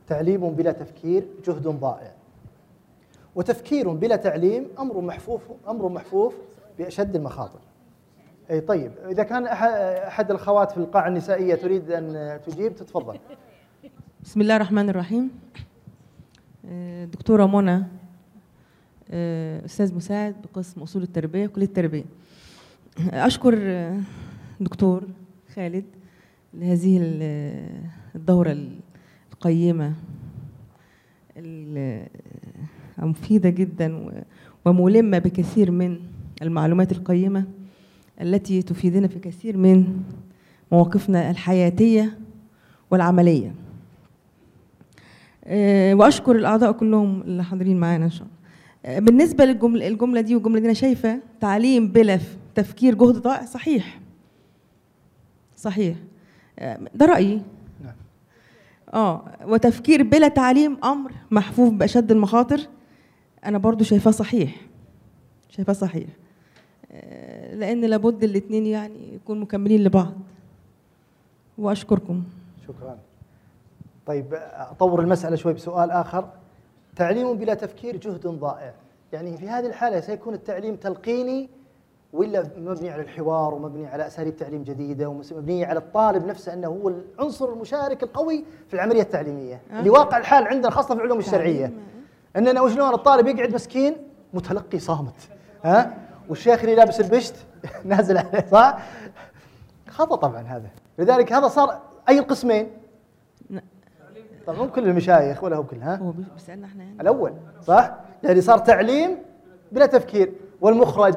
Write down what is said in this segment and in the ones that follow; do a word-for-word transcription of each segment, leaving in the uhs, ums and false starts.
تعليم بلا تفكير جهد ضائع، وتفكير بلا تعليم أمر محفوف أمر محفوف بأشد المخاطر. أي طيب، إذا كان أحد الأخوات في القاعة النسائية تريد أن تجيب تتفضل. بسم الله الرحمن الرحيم. دكتورة منى، أستاذ مساعد بقسم أصول التربية كلية التربية. أشكر دكتور خالد لهذه الدورة القيمة المفيدة جدا وملمة بكثير من المعلومات القيمة التي تفيدنا في كثير من مواقفنا الحياتية والعملية. وأشكر الأعضاء كلهم اللي حاضرين معانا إن شاء الله. بالنسبة للجملة الجملة دي والجملة دي، أنا شايفة تعليم بلا تفكير جهد ضائع. صحيح صحيح، ده رأيي. نعم. آه وتفكير بلا تعليم أمر محفوف بأشد المخاطر. أنا برضو شايفاه صحيح، شايفاه صحيح، لأن لابد الاثنين يعني يكونوا مكملين لبعض. وأشكركم. شكرا. طيب أطور المسألة شوي بسؤال آخر. تعليم بلا تفكير جهد ضائع، يعني في هذه الحالة سيكون التعليم تلقيني ولا مبني على الحوار ومبني على أساليب تعليم جديدة ومبني على الطالب نفسه أنه هو العنصر المشارك القوي في العملية التعليمية؟ آه. اللي واقع الحال عندنا خاصة في العلوم الشرعية أننا وشلون الطالب يقعد مسكين متلقي صامت، ها، والشيخ اللي لابس البشت نازل عليه، صح؟ خطأ طبعا هذا. لذلك هذا صار أي القسمين؟ طبعا مو كل المشايخ ولا هو كلها. هو بيسألنا احنا يعني. الأول صح؟ يعني صار تعليم بلا تفكير، والمخرج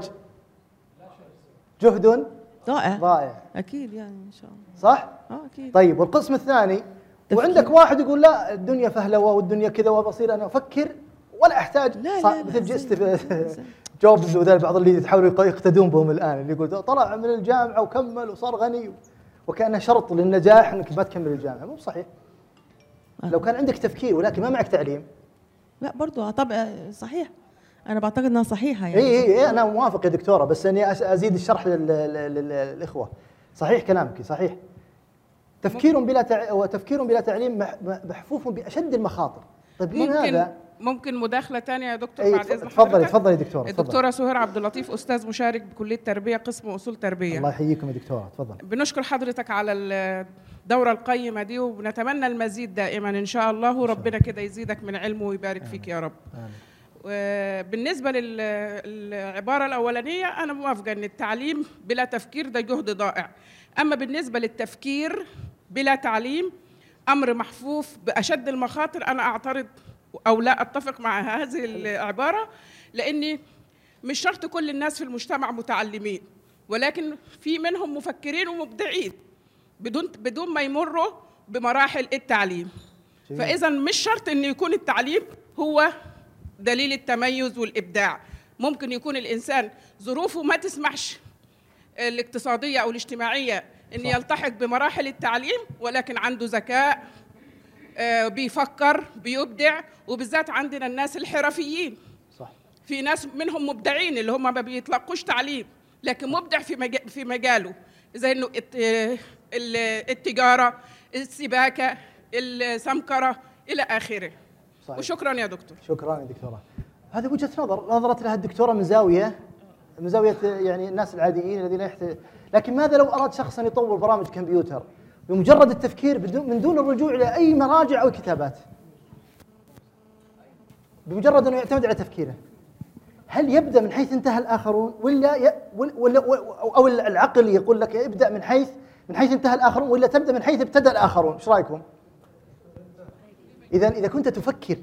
جهد ضائع ضائع. أكيد يعني إن شاء الله. صح؟ اه أكيد. طيب والقسم الثاني، تفكير. وعندك واحد يقول لا الدنيا فهلوة والدنيا كذا وبصير أنا أفكر ولا أحتاج. لا لا مثل جست لا جوبز وذول بعض اللي يحاولوا يقتدون بهم الآن، اللي يقول طلع من الجامعة وكمل وصار غني وكأنه شرط للنجاح أنك ما تكمل الجامعة. مو صحيح. آه. لو كان عندك تفكير ولكن ما معك تعليم. لا برضو طبعا صحيح، أنا بعتقد أنها صحيحة يعني. إي إي أنا موافق يا دكتورة، بس أني أزيد الشرح للإخوة. صحيح كلامك صحيح. تفكير بلا تع... وتفكير بلا تعليم محفوف بأشد المخاطر. طيب ممكن هذا؟ ممكن مداخلة ثانية يا دكتور بعد إذن حضرتك؟ تفضلي تفضلي دكتورة. الدكتورة سهير عبد اللطيف، أستاذ مشارك بكلية التربية قسم أصول تربية. الله يحييكم يا دكتورة، تفضل. بنشكر حضرتك على الدورة القيمة دي ونتمنى المزيد دائما إن شاء الله، وربنا كده يزيدك من علمه ويبارك فيك يا رب. آمين. بالنسبة للعبارة الأولانية أنا موافقة أن التعليم بلا تفكير ده جهد ضائع، أما بالنسبة للتفكير بلا تعليم أمر محفوف بأشد المخاطر، أنا أعترض أو لا أتفق مع هذه العبارة، لأني مش شرط كل الناس في المجتمع متعلمين، ولكن في منهم مفكرين ومبدعين بدون بدون ما يمروا بمراحل التعليم. فإذا مش شرط أن يكون التعليم هو دليل التميز والإبداع. ممكن يكون الإنسان ظروفه ما تسمحش الاقتصادية أو الاجتماعية أن يلتحق بمراحل التعليم، ولكن عنده ذكاء، بيفكر، بيبدع، وبالذات عندنا الناس الحرفيين. صح. في ناس منهم مبدعين اللي هم ما بيتلقوش تعليم لكن مبدع في في مجاله، زي انه التجارة، السباكة، السمكرة إلى آخره. صحيح. وشكرا يا دكتور. شكرا يا دكتورة. هذه وجهة نظر نظرت لها الدكتورة من زاوية من زاوية يعني الناس العاديين الذين يحتاج، لكن ماذا لو أراد شخص أن يطور برامج كمبيوتر بمجرد التفكير بدون من دون الرجوع إلى أي مراجع أو كتابات، بمجرد أنه يعتمد على تفكيره، هل يبدأ من حيث انتهى الآخرون ولا ي... ولا أو العقل يقول لك ابدأ من حيث من حيث انتهى الآخرون ولا تبدأ من حيث ابتدأ الآخرون؟ إيش رأيكم؟ إذا إذا كنت تفكر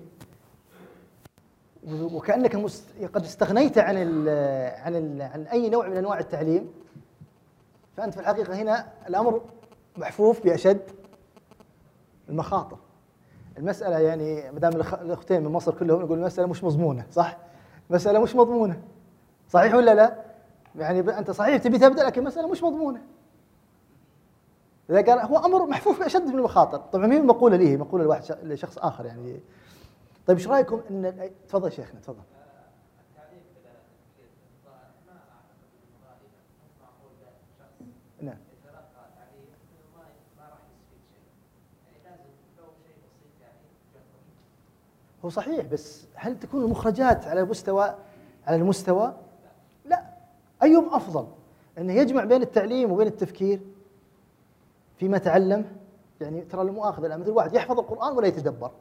وكأنك مست... قد استغنيت عن ال... عن ال... عن أي نوع من أنواع التعليم، فأنت في الحقيقة هنا الأمر محفوف بأشد المخاطر. المسألة يعني مدام الأختين من مصر كلهم يقول المسألة مش مضمونة، صح؟ مسألة مش مضمونة، صحيح ولا لا؟ يعني أنت صحيح تبي تبدأ لكن مسألة مش مضمونة. إذا قال هو أمر محفوف بأشد من المخاطر، طبعا مين مقولة ليه؟ مقولة لواحد لشخص آخر يعني. طيب إيش رأيكم إن تفضل شيخنا تفضل. نعم. هو صحيح، بس هل تكون المخرجات على مستوى على المستوى؟ لا. أيهم أفضل؟ أنه يجمع بين التعليم وبين التفكير فيما تعلم. يعني ترى المؤاخذة الآن مثل واحد يحفظ القرآن ولا يتدبر.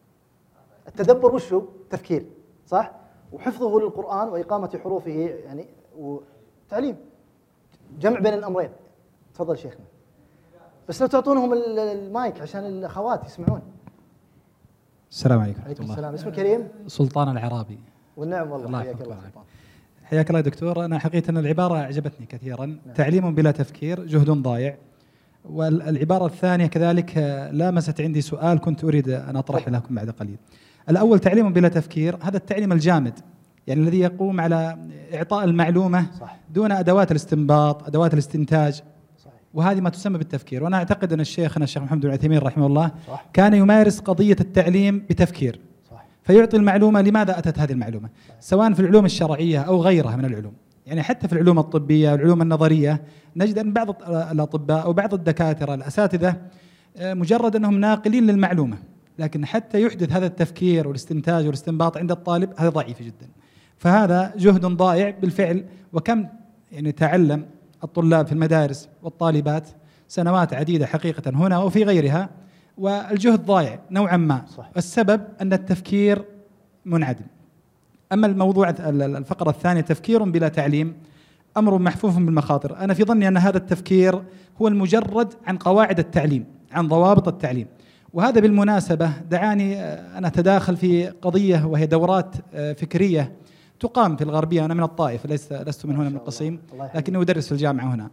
التدبر وش هو؟ تفكير، صح؟ وحفظه للقرآن وإقامة حروفه يعني وتعليم. جمع بين الأمرين. تفضل شيخنا. بس لو تعطونهم المايك عشان الأخوات يسمعون. السلام عليكم. عليكم السلام. اسمك كريم؟ سلطان العرابي. والنعم والله. الله حياك الله. حياك الله دكتور. أنا حقيقة أن العبارة أعجبتني كثيرا. نعم. تعليم بلا تفكير جهد ضايع. والعبارة الثانية كذلك لامست عندي سؤال كنت أريد أن أطرح لكم بعد قليل. الأول تعليم بلا تفكير، هذا التعليم الجامد يعني الذي يقوم على إعطاء المعلومة صح. دون أدوات الاستنباط، أدوات الاستنتاج صحيح. وهذه ما تسمى بالتفكير. وأنا أعتقد أن الشيخنا الشيخ محمد بن عثيمين رحمه الله صح. كان يمارس قضية التعليم بتفكير صح. فيعطي المعلومة لماذا أتت هذه المعلومة صح. سواء في العلوم الشرعية أو غيرها من العلوم. يعني حتى في العلوم الطبية والعلوم النظرية نجد أن بعض الأطباء أو بعض الدكاترة الأساتذة مجرد أنهم ناقلين للمعلومة، لكن حتى يحدث هذا التفكير والاستنتاج والاستنباط عند الطالب هذا ضعيف جدا. فهذا جهد ضائع بالفعل. وكم يعني تعلم الطلاب في المدارس والطالبات سنوات عديدة حقيقة هنا وفي غيرها، والجهد ضائع نوعا ما صح. السبب أن التفكير منعدم. أما الموضوع الفقرة الثانية تفكير بلا تعليم أمر محفوف بالمخاطر. أنا في ظني أن هذا التفكير هو المجرد عن قواعد التعليم، عن ضوابط التعليم. وهذا بالمناسبة دعاني أن أتداخل في قضية وهي دورات فكرية تقام في الغربية. أنا من الطائف، ليس لست من هنا من القصيم، لكني أدرس في الجامعة هنا.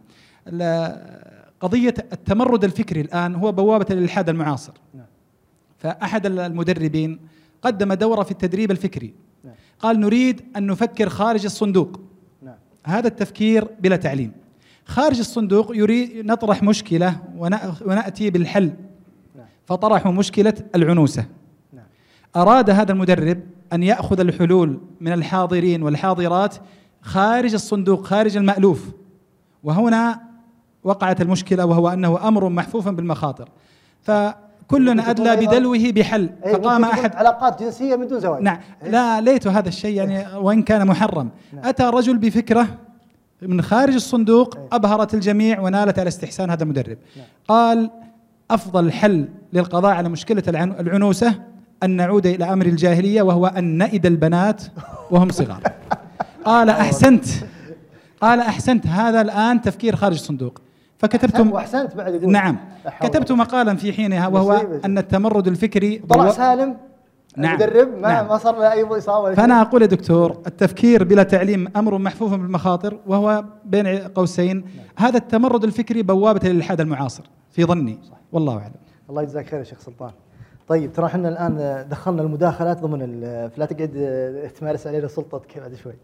قضية التمرد الفكري الآن هو بوابة الإلحاد المعاصر. فأحد المدربين قدم دورة في التدريب الفكري، قال نريد أن نفكر خارج الصندوق. هذا التفكير بلا تعليم. خارج الصندوق يريد نطرح مشكلة ونأتي بالحل، فطرحوا مشكلة العنوسة. أراد هذا المدرب أن يأخذ الحلول من الحاضرين والحاضرات خارج الصندوق، خارج المألوف. وهنا وقعت المشكلة، وهو أنه أمر محفوف بالمخاطر. فكلنا أدلى بدلوه بحل. فقام أحد علاقات جنسية من دون زواج. نعم، لا ليت هذا الشيء يعني وإن كان محرم. أتى رجل بفكرة من خارج الصندوق أبهرت الجميع ونالت على استحسان هذا المدرب. قال أفضل حل للقضاء على مشكلة العنوسة أن نعود إلى أمر الجاهلية، وهو أن نئد البنات وهم صغار. قال أحسنت، قال أحسنت، هذا الآن تفكير خارج الصندوق. فكتبت وأحسنت بعد يقول نعم، كتبت مقالا في حينها وهو أن التمرد الفكري طلع سالم. نعم. المدرب ما نعم. ما صار له أي إصابة. فأنا أقول يا دكتور التفكير بلا تعليم أمر محفوف بالمخاطر، وهو بين قوسين نعم. هذا التمرد الفكري بوابة للإلحاد المعاصر في ظني صح. والله أعلم. الله يجزاك خير يا شيخ سلطان. طيب ترى احنا الآن دخلنا المداخلات ضمن، فلا تقعد تمارس علينا سلطتك بعد شوي.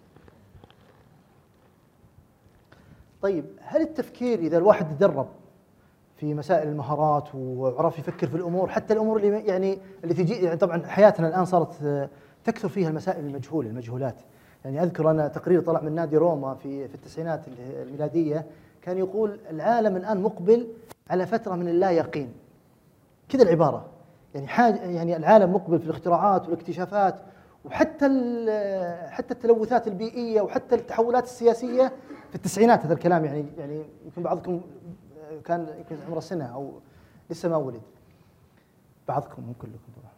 طيب هل التفكير إذا الواحد تدرب في مسائل المهارات وعرف يفكر في الأمور، حتى الأمور اللي يعني اللي تجي، يعني طبعا حياتنا الآن صارت تكثر فيها المسائل المجهولة المجهولات. يعني أذكر أنا تقرير طلع من نادي روما في في التسعينات الميلادية، كان يقول العالم الآن مقبل على فترة من اللا يقين. كذا العبارة، يعني حاجة، يعني العالم مقبل في الاختراعات والاكتشافات، وحتى حتى التلوثات البيئية وحتى التحولات السياسية في التسعينات. هذا الكلام يعني يعني يمكن بعضكم كان يمكن عمره سنة أو لسه ما ولد، بعضكم مو كلكم طبعا.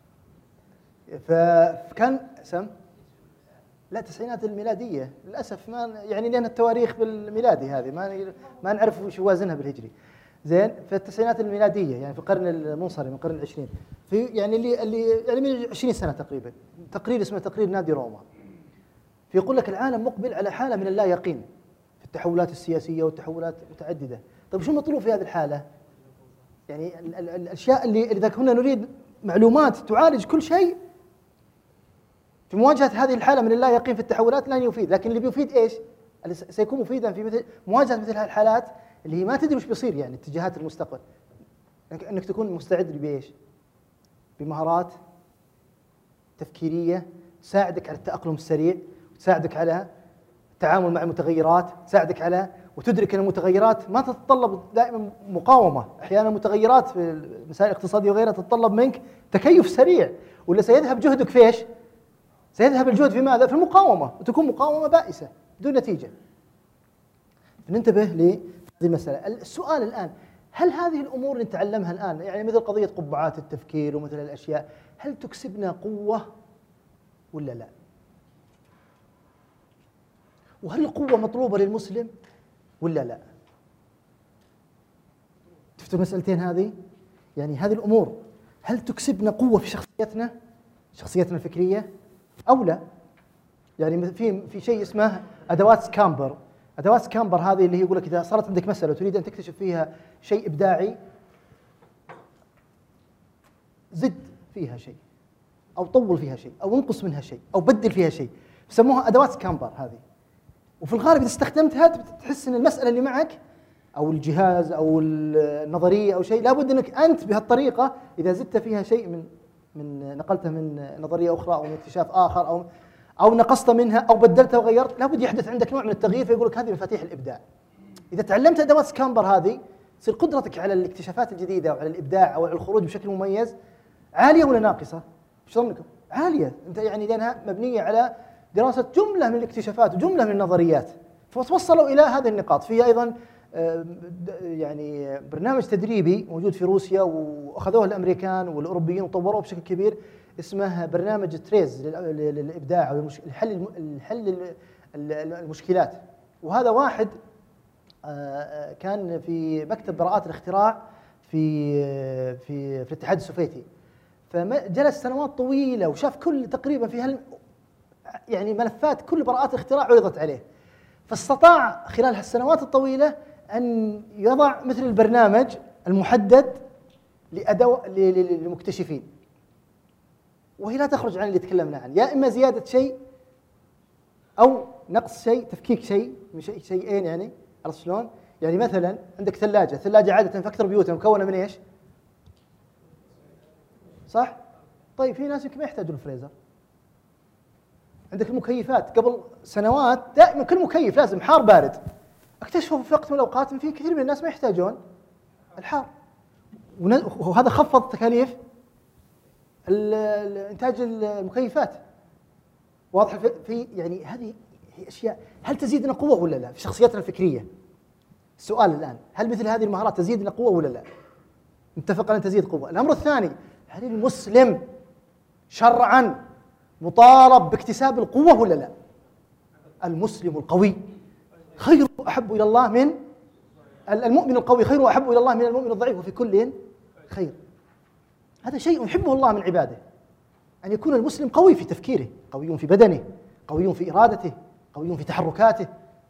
فكان سم لا التسعينات الميلادية للأسف، ما يعني لأن التواريخ بالميلادي هذه ما ما نعرف وش وازنها بالهجري. زين، في التسعينات الميلادية يعني في القرن المنصرم من القرن العشرين، في يعني اللي اللي يعني من عشرين سنة تقريبا، تقرير اسمه تقرير نادي روما. فيقول لك العالم مقبل على حالة من اللا يقين في التحولات السياسية والتحولات متعددة. طيب شو المطلوب في هذه الحالة؟ يعني ال ال الأشياء اللي إذا كنا نريد معلومات تعالج كل شيء في مواجهة هذه الحالة من اللا يقين في التحولات لن يفيد. لكن اللي بيفيد إيش؟ اللي سيكون مفيدا في مثل مواجهة مثل هذه الحالات اللي هي ما تدري وش بيصير، يعني اتجاهات المستقبل، انك تكون مستعد بايش؟ بمهارات تفكيريه تساعدك على التأقلم السريع، تساعدك على التعامل مع المتغيرات، تساعدك على وتدرك أن المتغيرات ما تتطلب دائما مقاومة، أحيانا متغيرات في المسائل الاقتصادية وغيرها تتطلب منك تكيف سريع، ولا سيذهب جهدك في ايش؟ سيذهب الجهد في ماذا؟ في المقاومة، وتكون مقاومة بائسة بدون نتيجة. فننتبه لهذه المسألة. السؤال الآن، هل هذه الأمور اللي نتعلمها الآن، يعني مثل قضية قبعات التفكير ومثل الأشياء، هل تكسبنا قوة ولا لا؟ وهل القوة مطلوبة للمسلم ولا لا؟ شفتوا المسألتين هذه؟ يعني هذه الأمور هل تكسبنا قوة في شخصيتنا، شخصيتنا الفكرية أو لا؟ يعني في في شيء اسمه أدوات سكامبر. أدوات سكامبر هذه اللي هي يقول لك إذا صارت عندك مسألة وتريد أن تكتشف فيها شيء إبداعي، زد فيها شيء أو طول فيها شيء أو انقص منها شيء أو بدل فيها شيء، يسموها أدوات سكامبر هذه. وفي الغالب إذا استخدمتها تحس أن المسألة اللي معك أو الجهاز أو النظرية أو شيء، لابد أنك أنت بهالطريقة إذا زدت فيها شيء من من نقلته من نظرية أخرى أو من اكتشاف آخر أو أو نقصت منها أو بدلتها وغيرت، لابد يحدث عندك نوع من التغيير، فيقول لك هذه مفاتيح الإبداع. إذا تعلمت أدوات سكامبر هذه، تصير قدرتك على الاكتشافات الجديدة وعلى الإبداع أو على الخروج بشكل مميز عالية ولا ناقصة؟ إيش ظنكم؟ عالية. أنت يعني لأنها مبنية على دراسة جملة من الاكتشافات وجملة من النظريات، فتوصلوا إلى هذه النقاط. في أيضا يعني برنامج تدريبي موجود في روسيا وأخذوه الأمريكان والأوروبيين وطوروه بشكل كبير، اسمه برنامج تريز للإبداع أو الحل الحل المشكلات. وهذا واحد كان في مكتب براءات الاختراع في في في الاتحاد السوفيتي، فجلس سنوات طويلة وشاف كل تقريبا في هال يعني ملفات كل براءات الاختراع عرضت عليه، فاستطاع خلال هالسنوات الطويلة أن يضع مثل البرنامج المحدد لأدو للمكتشفين، وهي لا تخرج عن اللي تكلمنا عنه، يا إما زيادة شيء أو نقص شيء، تفكيك شيء من شيء شيئين. يعني عرفت شلون؟ يعني مثلا عندك ثلاجة، ثلاجة عادة في أكثر بيوتنا مكونة من إيش؟ صح؟ طيب في ناس يمكن ما يحتاجون الفريزر. عندك المكيفات، قبل سنوات دائما كل مكيف لازم حار بارد، اكتشفوا في وقت من الأوقات إن في كثير من الناس ما يحتاجون الحار، وهذا خفض تكاليف إنتاج المكيفات. واضح في يعني هذه هي أشياء. هل تزيدنا قوة ولا لا في شخصيتنا الفكرية؟ السؤال الآن، هل مثل هذه المهارات تزيدنا قوة ولا لا؟ نتفق أن تزيد قوة. الأمر الثاني، هل المسلم شرعا مطالب باكتساب القوة ولا لا؟ المسلم القوي خير أحب إلى الله من المؤمن القوي، خير وأحب إلى الله من المؤمن الضعيف، وفي كل خير. هذا شيء يحبه الله من عباده، أن يكون المسلم قوي في تفكيره، قوي في بدنه، قوي في إرادته، قوي في تحركاته.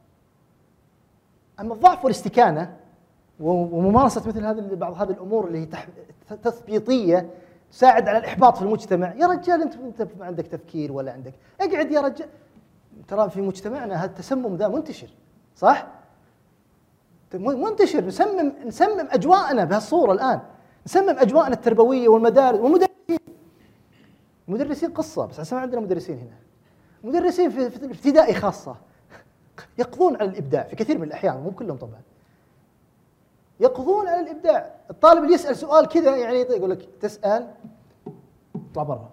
أما الضعف والاستكانة وممارسة مثل هذه بعض هذه الأمور اللي هي تثبيطية تساعد على الإحباط في المجتمع. يا رجال أنت أنت ما عندك تفكير ولا عندك، اقعد يا رجال. ترى في مجتمعنا هذا التسمم ذا منتشر، صح؟ منتشر. نسمم نسمم أجواءنا بهالصورة الآن، نسمم أجواءنا التربوية والمدارس والمدرسين. المدرسين قصة، بس عشان عندنا مدرسين هنا، مدرسين في في ابتدائي خاصة يقضون على الإبداع في كثير من الأحيان، مو كلهم طبعا، يقضون على الإبداع. الطالب اللي يسأل سؤال كذا يعني يقول لك تسأل اطلع برا.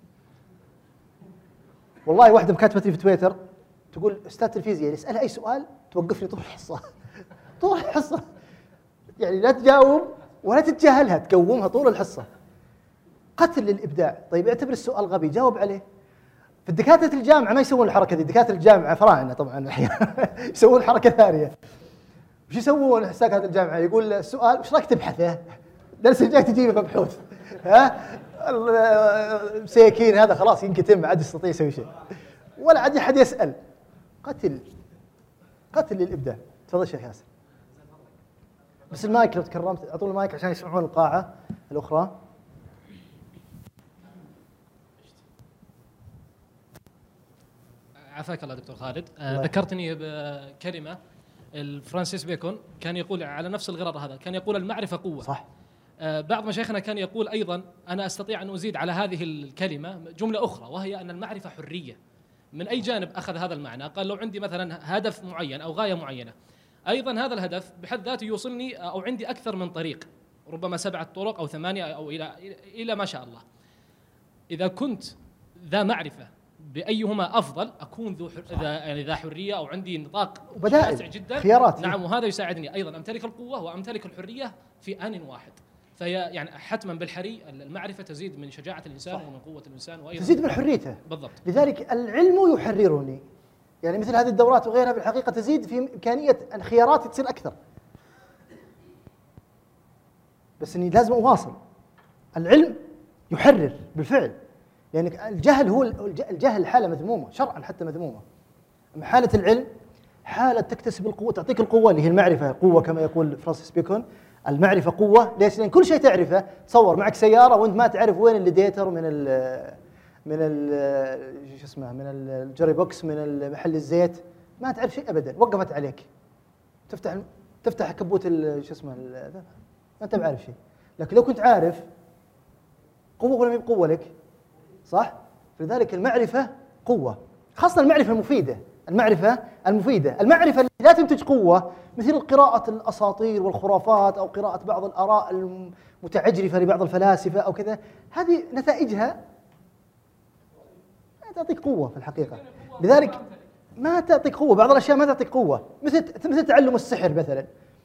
والله واحدة مكاتبتي في تويتر تقول أستاذ الفيزياء يسألها أي سؤال توقفني طول الحصة طول الحصة، يعني لا تجاوب ولا تتجاهلها، تقومها طول الحصة. قتل للإبداع. طيب اعتبر السؤال غبي، جاوب عليه. في الدكاترة الجامعة ما يسوون الحركة دي، دكاترة الجامعة فراعنة طبعا أحيانا يسوون حركة ثانية. وش يسوون دكاترة الجامعة؟ يقول السؤال وش رايك تبحثه؟ درس الجاي تجيبه مبحوث، ها؟ المساكين هذا خلاص ينكتم، ما عاد يستطيع يسوي شيء ولا عاد أحد يسأل. قتل قتل للإبداع. تفضل شيخ ياسر. بس المايك لو تكرمت أعطوا المايك عشان يسمعون القاعة الأخرى. عافاك الله دكتور خالد. آه ذكرتني بكلمة الفرانسيس بيكون كان يقول على نفس الغرض هذا، كان يقول المعرفة قوة. صح. آه بعض مشايخنا كان يقول أيضا، أنا أستطيع أن أزيد على هذه الكلمة جملة أخرى، وهي أن المعرفة حرية. من أي جانب أخذ هذا المعنى؟ قال لو عندي مثلا هدف معين أو غاية معينة، ايضا هذا الهدف بحد ذاته يوصلني او عندي اكثر من طريق، ربما سبعه طرق او ثمانيه او الى الى ما شاء الله. اذا كنت ذا معرفه بايهما افضل اكون ذو ذا يعني ذا حريه او عندي نطاق واسع جدا، خيارات. نعم، وهذا يساعدني ايضا امتلك القوه وامتلك الحريه في ان واحد. فهي يعني حتما بالحري المعرفه تزيد من شجاعه الانسان صح. ومن قوه الانسان وايضا تزيد من حريته بالضبط. لذلك العلم يحررني، يعني مثل هذه الدورات وغيرها بالحقيقه تزيد في امكانيه ان خياراتي تصير اكثر، بس اني لازم اواصل. العلم يحرر بالفعل، يعني الجهل هو الجهل حاله مذمومه شرعا حتى مذمومه. اما حاله العلم حاله تكتسب القوه، تعطيك القوه اللي هي المعرفه، قوه كما يقول فرانسيس بيكون، المعرفه قوه. ليش؟ لان كل شيء تعرفه. تصور معك سياره وانت ما تعرف وين الليديتر من ال من ال شو اسمه من الجري بوكس من محل الزيت، ما تعرف شيء ابدا، وقفت عليك تفتح تفتح كبوت شو اسمه ما انت بعارف شيء. لكن لو كنت عارف قوه ولا ما بقوه لك، صح؟ فلذلك المعرفه قوه، خاصه المعرفه المفيده، المعرفه المفيده، المعرفه اللي لا تنتج قوه مثل قراءه الاساطير والخرافات او قراءه بعض الاراء المتعجرفه لبعض الفلاسفه او كذا، هذه نتائجها ما تعطيك قوه في الحقيقه. لذلك ما تعطيك قوه، بعض الاشياء ما تعطيك قوه، مثل مثل تعلم السحر مثلا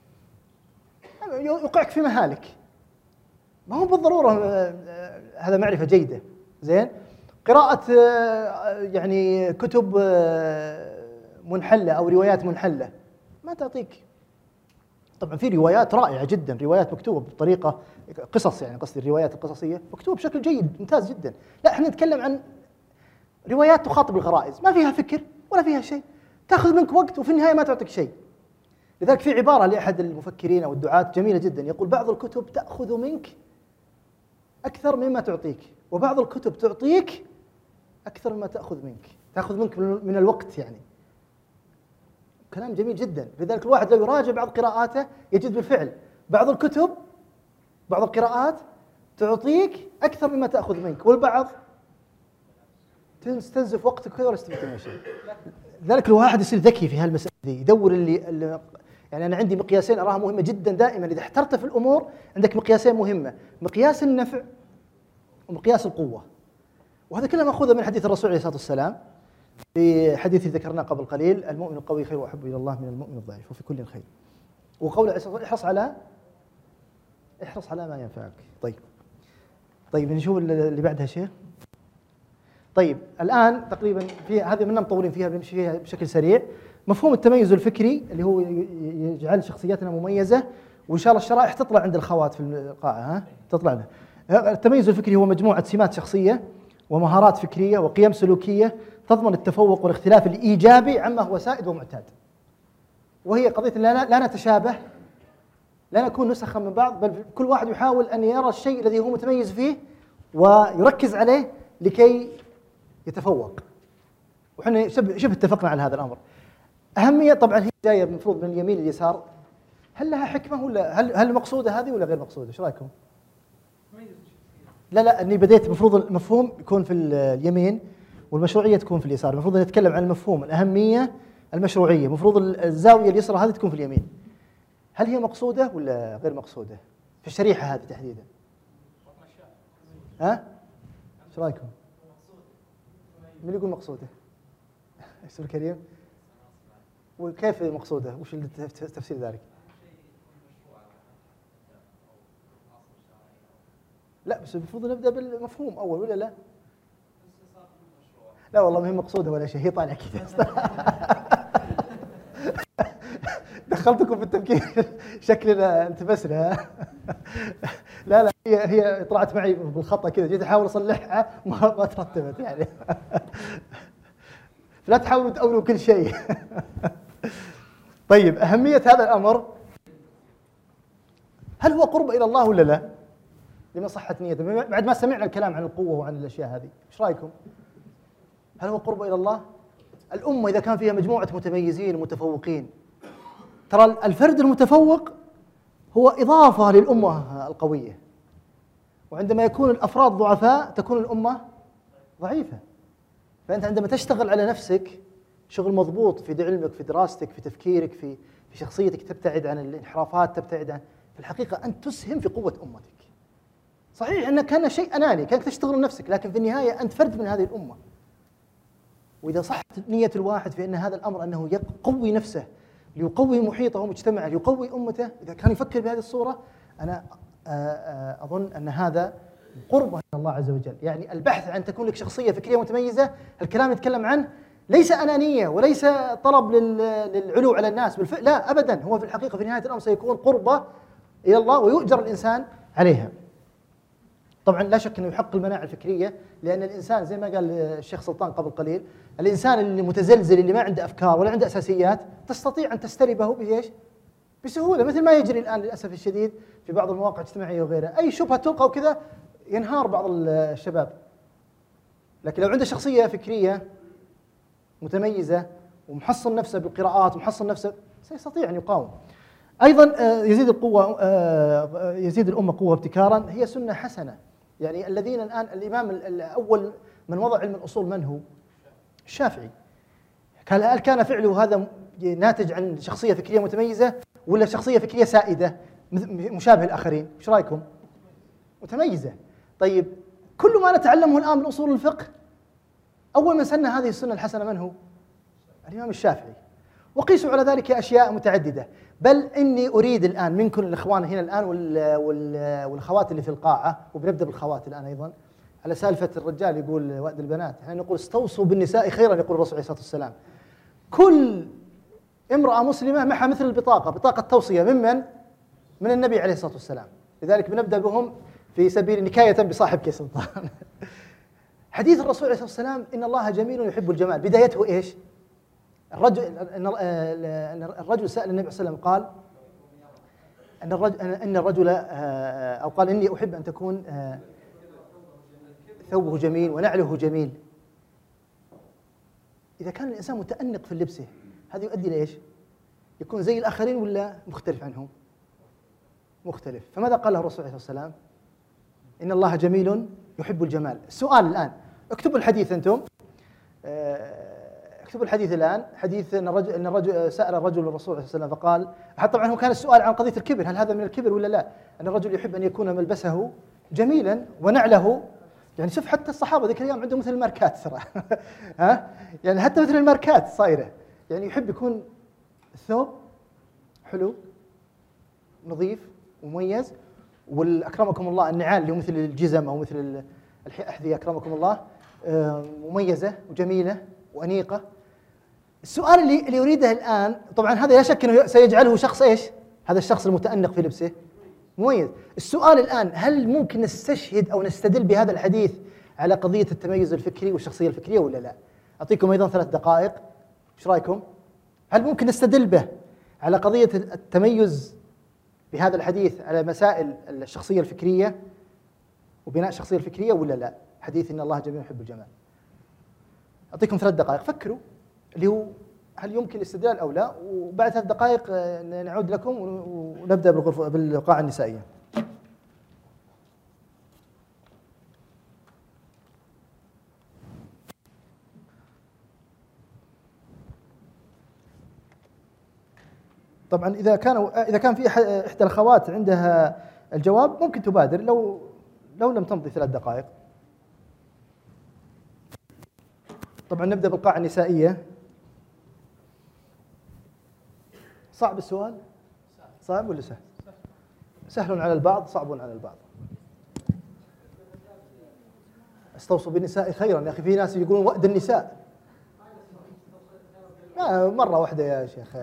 يوقعك في مهالك، ما هو بالضروره هذا معرفه جيده. زين، قراءة يعني كتب منحلة أو روايات منحلة ما تعطيك. طبعا في روايات رائعة جدا، روايات مكتوبة بطريقة قصص، يعني قصدي الروايات القصصية مكتوبة بشكل جيد ممتاز جدا. لا، احنا نتكلم عن روايات تخاطب الغرائز، ما فيها فكر ولا فيها شيء، تأخذ منك وقت وفي النهاية ما تعطيك شيء. لذلك في عبارة لأحد المفكرين أو الدعاة جميلة جدا، يقول بعض الكتب تأخذ منك أكثر مما تعطيك، وبعض الكتب تعطيك أكثر مما تأخذ منك، تأخذ منك من الوقت. يعني كلام جميل جدا. لذلك الواحد لو يراجع بعض قراءاته يجد بالفعل بعض الكتب بعض القراءات تعطيك أكثر مما تأخذ منك، والبعض تستنزف وقتك كذا ولا تستفيد من شيء. لذلك الواحد يصير ذكي في هالمسألة دي، يدور اللي, اللي يعني أنا عندي مقياسين أراها مهمة جدا دائما. إذا احترت في الأمور عندك مقياسين مهمة، مقياس النفع ومقياس القوة. وهذا كله مأخوذ من حديث الرسول عليه الصلاة والسلام في حديث ذكرناه قبل قليل: المؤمن القوي خير وأحب إلى الله من المؤمن الضعيف وفي كل خير. وقول عليه الصلاة والسلام: احرص على احرص على ما ينفعك. طيب طيب نشوف اللي بعدها شيء. طيب الآن تقريبا في هذه منا مطولين فيها، بنمشي فيها بشكل سريع. مفهوم التميز الفكري اللي هو يجعل شخصياتنا مميزة، وإن شاء الله الشرائح تطلع عند الأخوات في القاعة، ها تطلع لنا. التميز الفكري هو مجموعة سمات شخصية ومهارات فكرية وقيم سلوكية تضمن التفوق والاختلاف الإيجابي عما هو سائد ومعتاد. وهي قضية لا, لا نتشابه، لا نكون نسخا من بعض، بل كل واحد يحاول أن يرى الشيء الذي هو متميز فيه ويركز عليه لكي يتفوق. وحنا شبه, شبه اتفقنا على هذا الأمر. أهمية طبعا هي جاية المفروض من اليمين لليسار. هل لها حكمة ولا هل هل مقصودة هذه ولا غير مقصودة؟ ايش رايكم؟ لا لا اني بديت المفروض المفهوم يكون في اليمين والمشروعيه تكون في اليسار. المفروض نتكلم عن المفهوم، الاهميه، المشروعيه، المفروض الزاويه اليسرى هذه تكون في اليمين. هل هي مقصوده ولا غير مقصوده في الشريحه هذه تحديدا؟ ها؟ ايش رايكم؟ من يقول مقصوده؟ استاذ الكريم، وكيف مقصوده؟ وش تفسير ذلك؟ لا بس المفروض نبدا بالمفهوم اول ولا لا؟ لا والله ما هي مقصوده ولا شيء، هي طالعه كذا. دخلتكم في التفكير شكلنا انتبسنا. لا لا هي هي طلعت معي بالخطا كذا، جيت احاول اصلحها ما ما ترتبت يعني. فلا تحاولوا تأولوا كل شيء. طيب اهميه هذا الامر، هل هو قرب الى الله ولا لا؟ لما صحت نيته بعد ما سمعنا الكلام عن القوة وعن الأشياء هذه. إيش رأيكم؟ هل هو قرب إلى الله؟ الأمة إذا كان فيها مجموعة متميزين ومتفوقين، ترى الفرد المتفوق هو إضافة للأمة القوية، وعندما يكون الأفراد ضعفاء تكون الأمة ضعيفة. فأنت عندما تشتغل على نفسك شغل مضبوط في علمك، في دراستك، في تفكيرك، في في شخصيتك، تبتعد عن الانحرافات، تبتعد عن، في الحقيقة أنت تسهم في قوة أمتك. صحيح أنك كان شيء أناني، كانك تشتغل لنفسك، لكن في النهاية أنت فرد من هذه الأمة. وإذا صحت نية الواحد في أن هذا الأمر أنه يقوي نفسه ليقوي محيطه ومجتمعه ليقوي أمته، إذا كان يفكر بهذه الصورة، أنا أظن أن هذا قربه من الله عز وجل. يعني البحث عن تكون لك شخصية فكرية متميزة، الكلام يتكلم عنه ليس أنانية وليس طلب للعلو على الناس بالفعل، لا أبدا، هو في الحقيقة في نهاية الأمر سيكون قربة إلى الله ويؤجر الإنسان عليها. طبعا لا شك أنه يحقق المناعة الفكرية، لأن الإنسان زي ما قال الشيخ سلطان قبل قليل، الإنسان اللي متزلزل اللي ما عنده أفكار ولا عنده أساسيات تستطيع أن تستلبه بإيش؟ بسهولة، مثل ما يجري الآن للأسف الشديد في بعض المواقع الاجتماعية وغيرها، أي شبهة تلقى وكذا ينهار بعض الشباب. لكن لو عنده شخصية فكرية متميزة ومحصن نفسه بالقراءات ومحصن نفسه سيستطيع أن يقاوم. أيضا يزيد القوة يزيد الأمة قوة ابتكارا، هي سنة حسنة. يعني الذين الآن الإمام الأول من وضع علم الأصول من هو؟ الشافعي. هل كان فعله هذا ناتج عن شخصية فكرية متميزة ولا شخصية فكرية سائدة مشابه الآخرين؟ إيش رأيكم؟ متميزة. طيب كل ما نتعلمه الآن من أصول الفقه، أول من سن هذه السنة الحسنة من هو؟ الإمام الشافعي. وقيسوا على ذلك أشياء متعددة، بل إني أريد الآن منكم الإخوان هنا الآن والأخوات اللي في القاعة، وبنبدأ بالأخوات الآن أيضا، على سالفة الرجال يقول وأد البنات، احنا نقول استوصوا بالنساء خيرا، يقول الرسول عليه الصلاة والسلام. كل امرأة مسلمة معها مثل البطاقة، بطاقة توصية ممن؟ من النبي عليه الصلاة والسلام. لذلك بنبدأ بهم في سبيل نكاية بصاحبك يا سلطان. حديث الرسول عليه الصلاة والسلام إن الله جميل يحب الجمال، بدايته إيش؟ الرجل ان الرجل سأل النبي صلى الله عليه وسلم قال ان الرجل ان الرجل او قال اني احب ان تكون ثوبه جميل ونعله جميل. اذا كان الانسان متأنق في لبسه هذا يؤدي لايش؟ يكون زي الاخرين ولا مختلف عنهم؟ مختلف. فماذا قال له الرسول عليه الصلاه والسلام؟ ان الله جميل يحب الجمال. السؤال الان، اكتبوا الحديث انتم، اكتبوا الحديث الآن، حديث أن الرجل أن الرجل سأل الرجل الرسول عليه الصلاة والسلام فقال، حتى طبعا هو كان السؤال عن قضية الكبر، هل هذا من الكبر ولا لا؟ أن الرجل يحب أن يكون ملبسه جميلا ونعله، يعني شوف حتى الصحابة ذيك الأيام عندهم مثل الماركات ترى ها؟ يعني حتى مثل الماركات صايرة، يعني يحب يكون الثوب حلو نظيف ومميز، والأكرمكم الله النعال اللي هو مثل الجزم أو مثل الأحذية أكرمكم الله مميزة وجميلة وأنيقة. السؤال اللي اللي يريده الآن، طبعا هذا لا شك أنه سيجعله شخص إيش؟ هذا الشخص المتأنق في لبسه مميز. السؤال الآن، هل ممكن نستشهد أو نستدل بهذا الحديث على قضية التميز الفكري والشخصية الفكرية ولا لا؟ أعطيكم أيضا ثلاث دقائق، إيش رأيكم؟ هل ممكن نستدل به على قضية التميز بهذا الحديث على مسائل الشخصية الفكرية وبناء الشخصية الفكرية ولا لا؟ حديث إن الله جميل يحب الجمال. أعطيكم ثلاث دقائق فكروا، اللي هو هل يمكن الاستدلال أو لا، وبعد ثلاث دقائق نعود لكم ونبدأ بالغرفة بالقاعة النسائية. طبعا إذا كانوا إذا كان في إحدى الأخوات عندها الجواب ممكن تبادر، لو لو لم تمضي ثلاث دقائق. طبعا نبدأ بالقاعة النسائية. صعب السؤال؟ صعب ولا سهل؟ سهل على البعض، صعب على البعض. استوصوا بالنساء خيرا، يا أخي في ناس يقولون وأد النساء. آه مرة واحدة يا شيخ.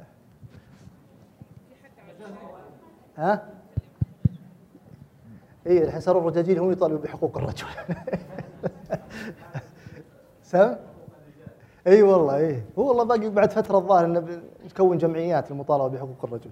ها؟ إيه الحين صاروا الرجاجيل هم يطالبوا بحقوق الرجل. سام؟ اي والله اي هو والله باقي بعد فتره الظاهر انه نكون جمعيات للمطالبه بحقوق الرجل.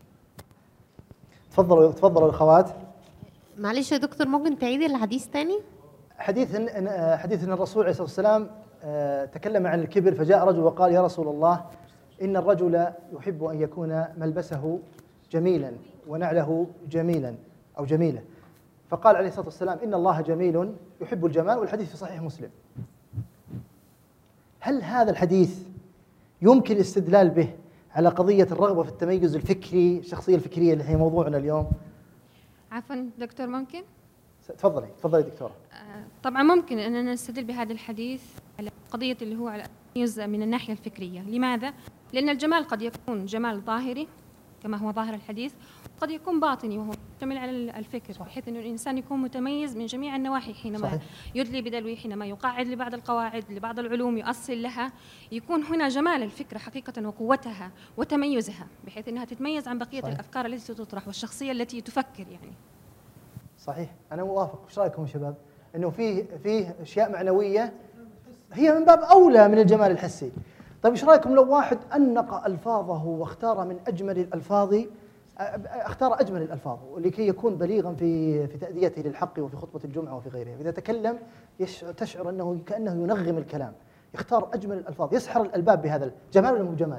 تفضلوا تفضلوا الاخوات. معلش يا دكتور ممكن تعيد الحديث تاني؟ حديث إن حديث ان الرسول عليه الصلاه والسلام تكلم عن الكبر، فجاء رجل وقال يا رسول الله ان الرجل يحب ان يكون ملبسه جميلا ونعله جميلا او جميله، فقال عليه الصلاه والسلام ان الله جميل يحب الجمال، والحديث في صحيح مسلم. هل هذا الحديث يمكن الاستدلال به على قضية الرغبة في التميز الفكري، الشخصية الفكرية اللي هي موضوعنا اليوم. عفوا دكتور ممكن؟ تفضلي تفضلي دكتورة. آه، طبعا ممكن أننا نستدل بهذا الحديث على قضية اللي هو على التميز من الناحية الفكرية. لماذا؟ لأن الجمال قد يكون جمال ظاهري كما هو ظاهر الحديث، قد يكون باطني وهو يشتمل على الفكر، بحيث أن الإنسان يكون متميز من جميع النواحي حينما صحيح. يدلي بدلوي، حينما يقاعد لبعض القواعد لبعض العلوم يؤصل لها، يكون هنا جمال الفكرة حقيقة وقوتها وتميزها، بحيث أنها تتميز عن بقية صحيح. الأفكار التي تطرح والشخصية التي تفكر يعني. صحيح، أنا موافق. وش رأيكم شباب؟ إنه فيه فيه أشياء معنوية هي من باب أولى من الجمال الحسي. طيب ايش رايكم لو واحد انق الفاظه واختار من اجمل الالفاظ، اختار اجمل الالفاظ لكي يكون بليغا في في تاديته للحق وفي خطبه الجمعه وفي غيرها، اذا تكلم تشعر انه كانه ينغم الكلام، يختار اجمل الالفاظ، يسحر الالباب بهذا الجمال ولا مو جمال؟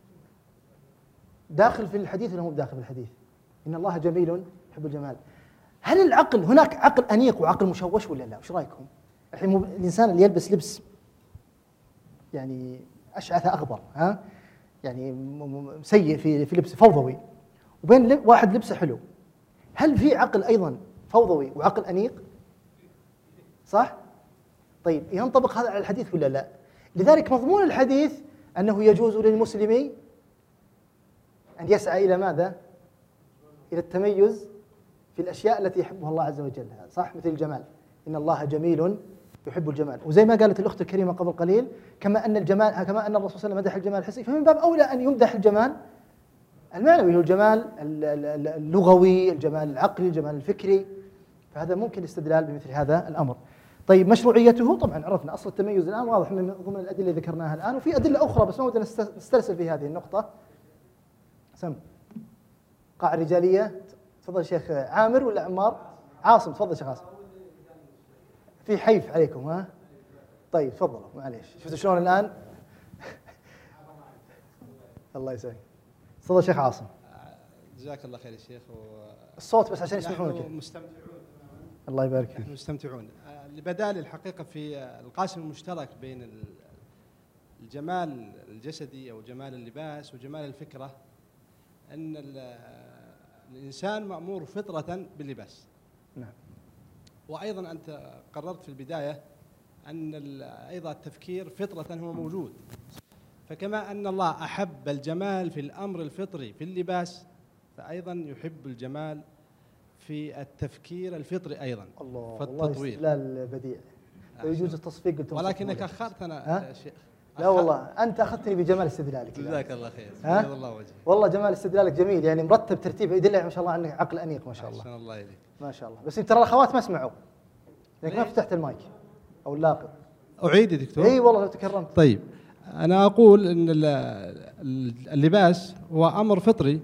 داخل في الحديث ولا مو داخل في الحديث؟ ان الله جميل يحب الجمال. هل العقل هناك عقل انيق وعقل مشوش ولا لا؟ ايش رايكم؟ الحين الانسان اللي يلبس لبس يعني أشعث أغبر، ها يعني سيء في في لبس فوضوي، وبين واحد لبسه حلو، هل في عقل أيضا فوضوي وعقل أنيق؟ صح؟ طيب ينطبق هذا على الحديث ولا لا؟ لذلك مضمون الحديث أنه يجوز للمسلم أن يسعى إلى ماذا؟ إلى التميز في الأشياء التي يحبها الله عز وجل، صح؟ مثل الجمال، إن الله جميل يحب الجمال. وزي ما قالت الأخت الكريمة قبل قليل، كما أن الجمال كما أن الرسول صلى الله عليه وسلم مدح الجمال الحسي، فمن باب أولى أن يمدح الجمال المعنوي، هو الجمال اللغوي، الجمال العقلي، الجمال الفكري. فهذا ممكن الاستدلال بمثل هذا الأمر. طيب مشروعيته طبعا عرفنا أصل التميز الآن واضح من ضمن الأدلة اللي ذكرناها الآن، وفي أدلة أخرى بس ما ودنا نسترسل في هذه النقطة. سم قاعة رجالية. تفضل شيخ عامر ولا عمار؟ عاصم. تفضل شيخ عاصم. في حيف عليكم ها؟ طيب تفضلوا معليش. شفتوا شلون الآن؟ الله يسعدك. تفضل شيخ عاصم. جزاك الله خير يا شيخ. و... الصوت بس عشان يسمعونك. مستمتعون. الله يبارك فيك. نحن مستمتعون. لبدال الحقيقة في القاسم المشترك بين الجمال الجسدي أو جمال اللباس وجمال الفكرة، أن الإنسان مأمور فطرة باللباس. نعم. وأيضا أنت قررت في البداية أن أيضا التفكير فطرة هو موجود، فكما أن الله أحب الجمال في الأمر الفطري في اللباس، فأيضا يحب الجمال في التفكير الفطري أيضا. الله في التطوير. استدلال بديع. لو يجوز التصفيق قلت ولكنك أخرتنا يا شيخ. لا والله أنت أخذتني بجمال استدلالك. جزاك الله خير. بيض الله وجهك. والله جمال استدلالك جميل، يعني مرتب ترتيب يدل ما شاء الله عنك عقل أنيق ما شاء الله. أحسن الله إليك. ما شاء الله. بس ترى الأخوات ما سمعوا لأنك ما فتحت المايك أو اللاقط. أعيد يا دكتور؟ إي والله لو تكرمت. طيب أنا أقول أن اللباس هو أمر فطري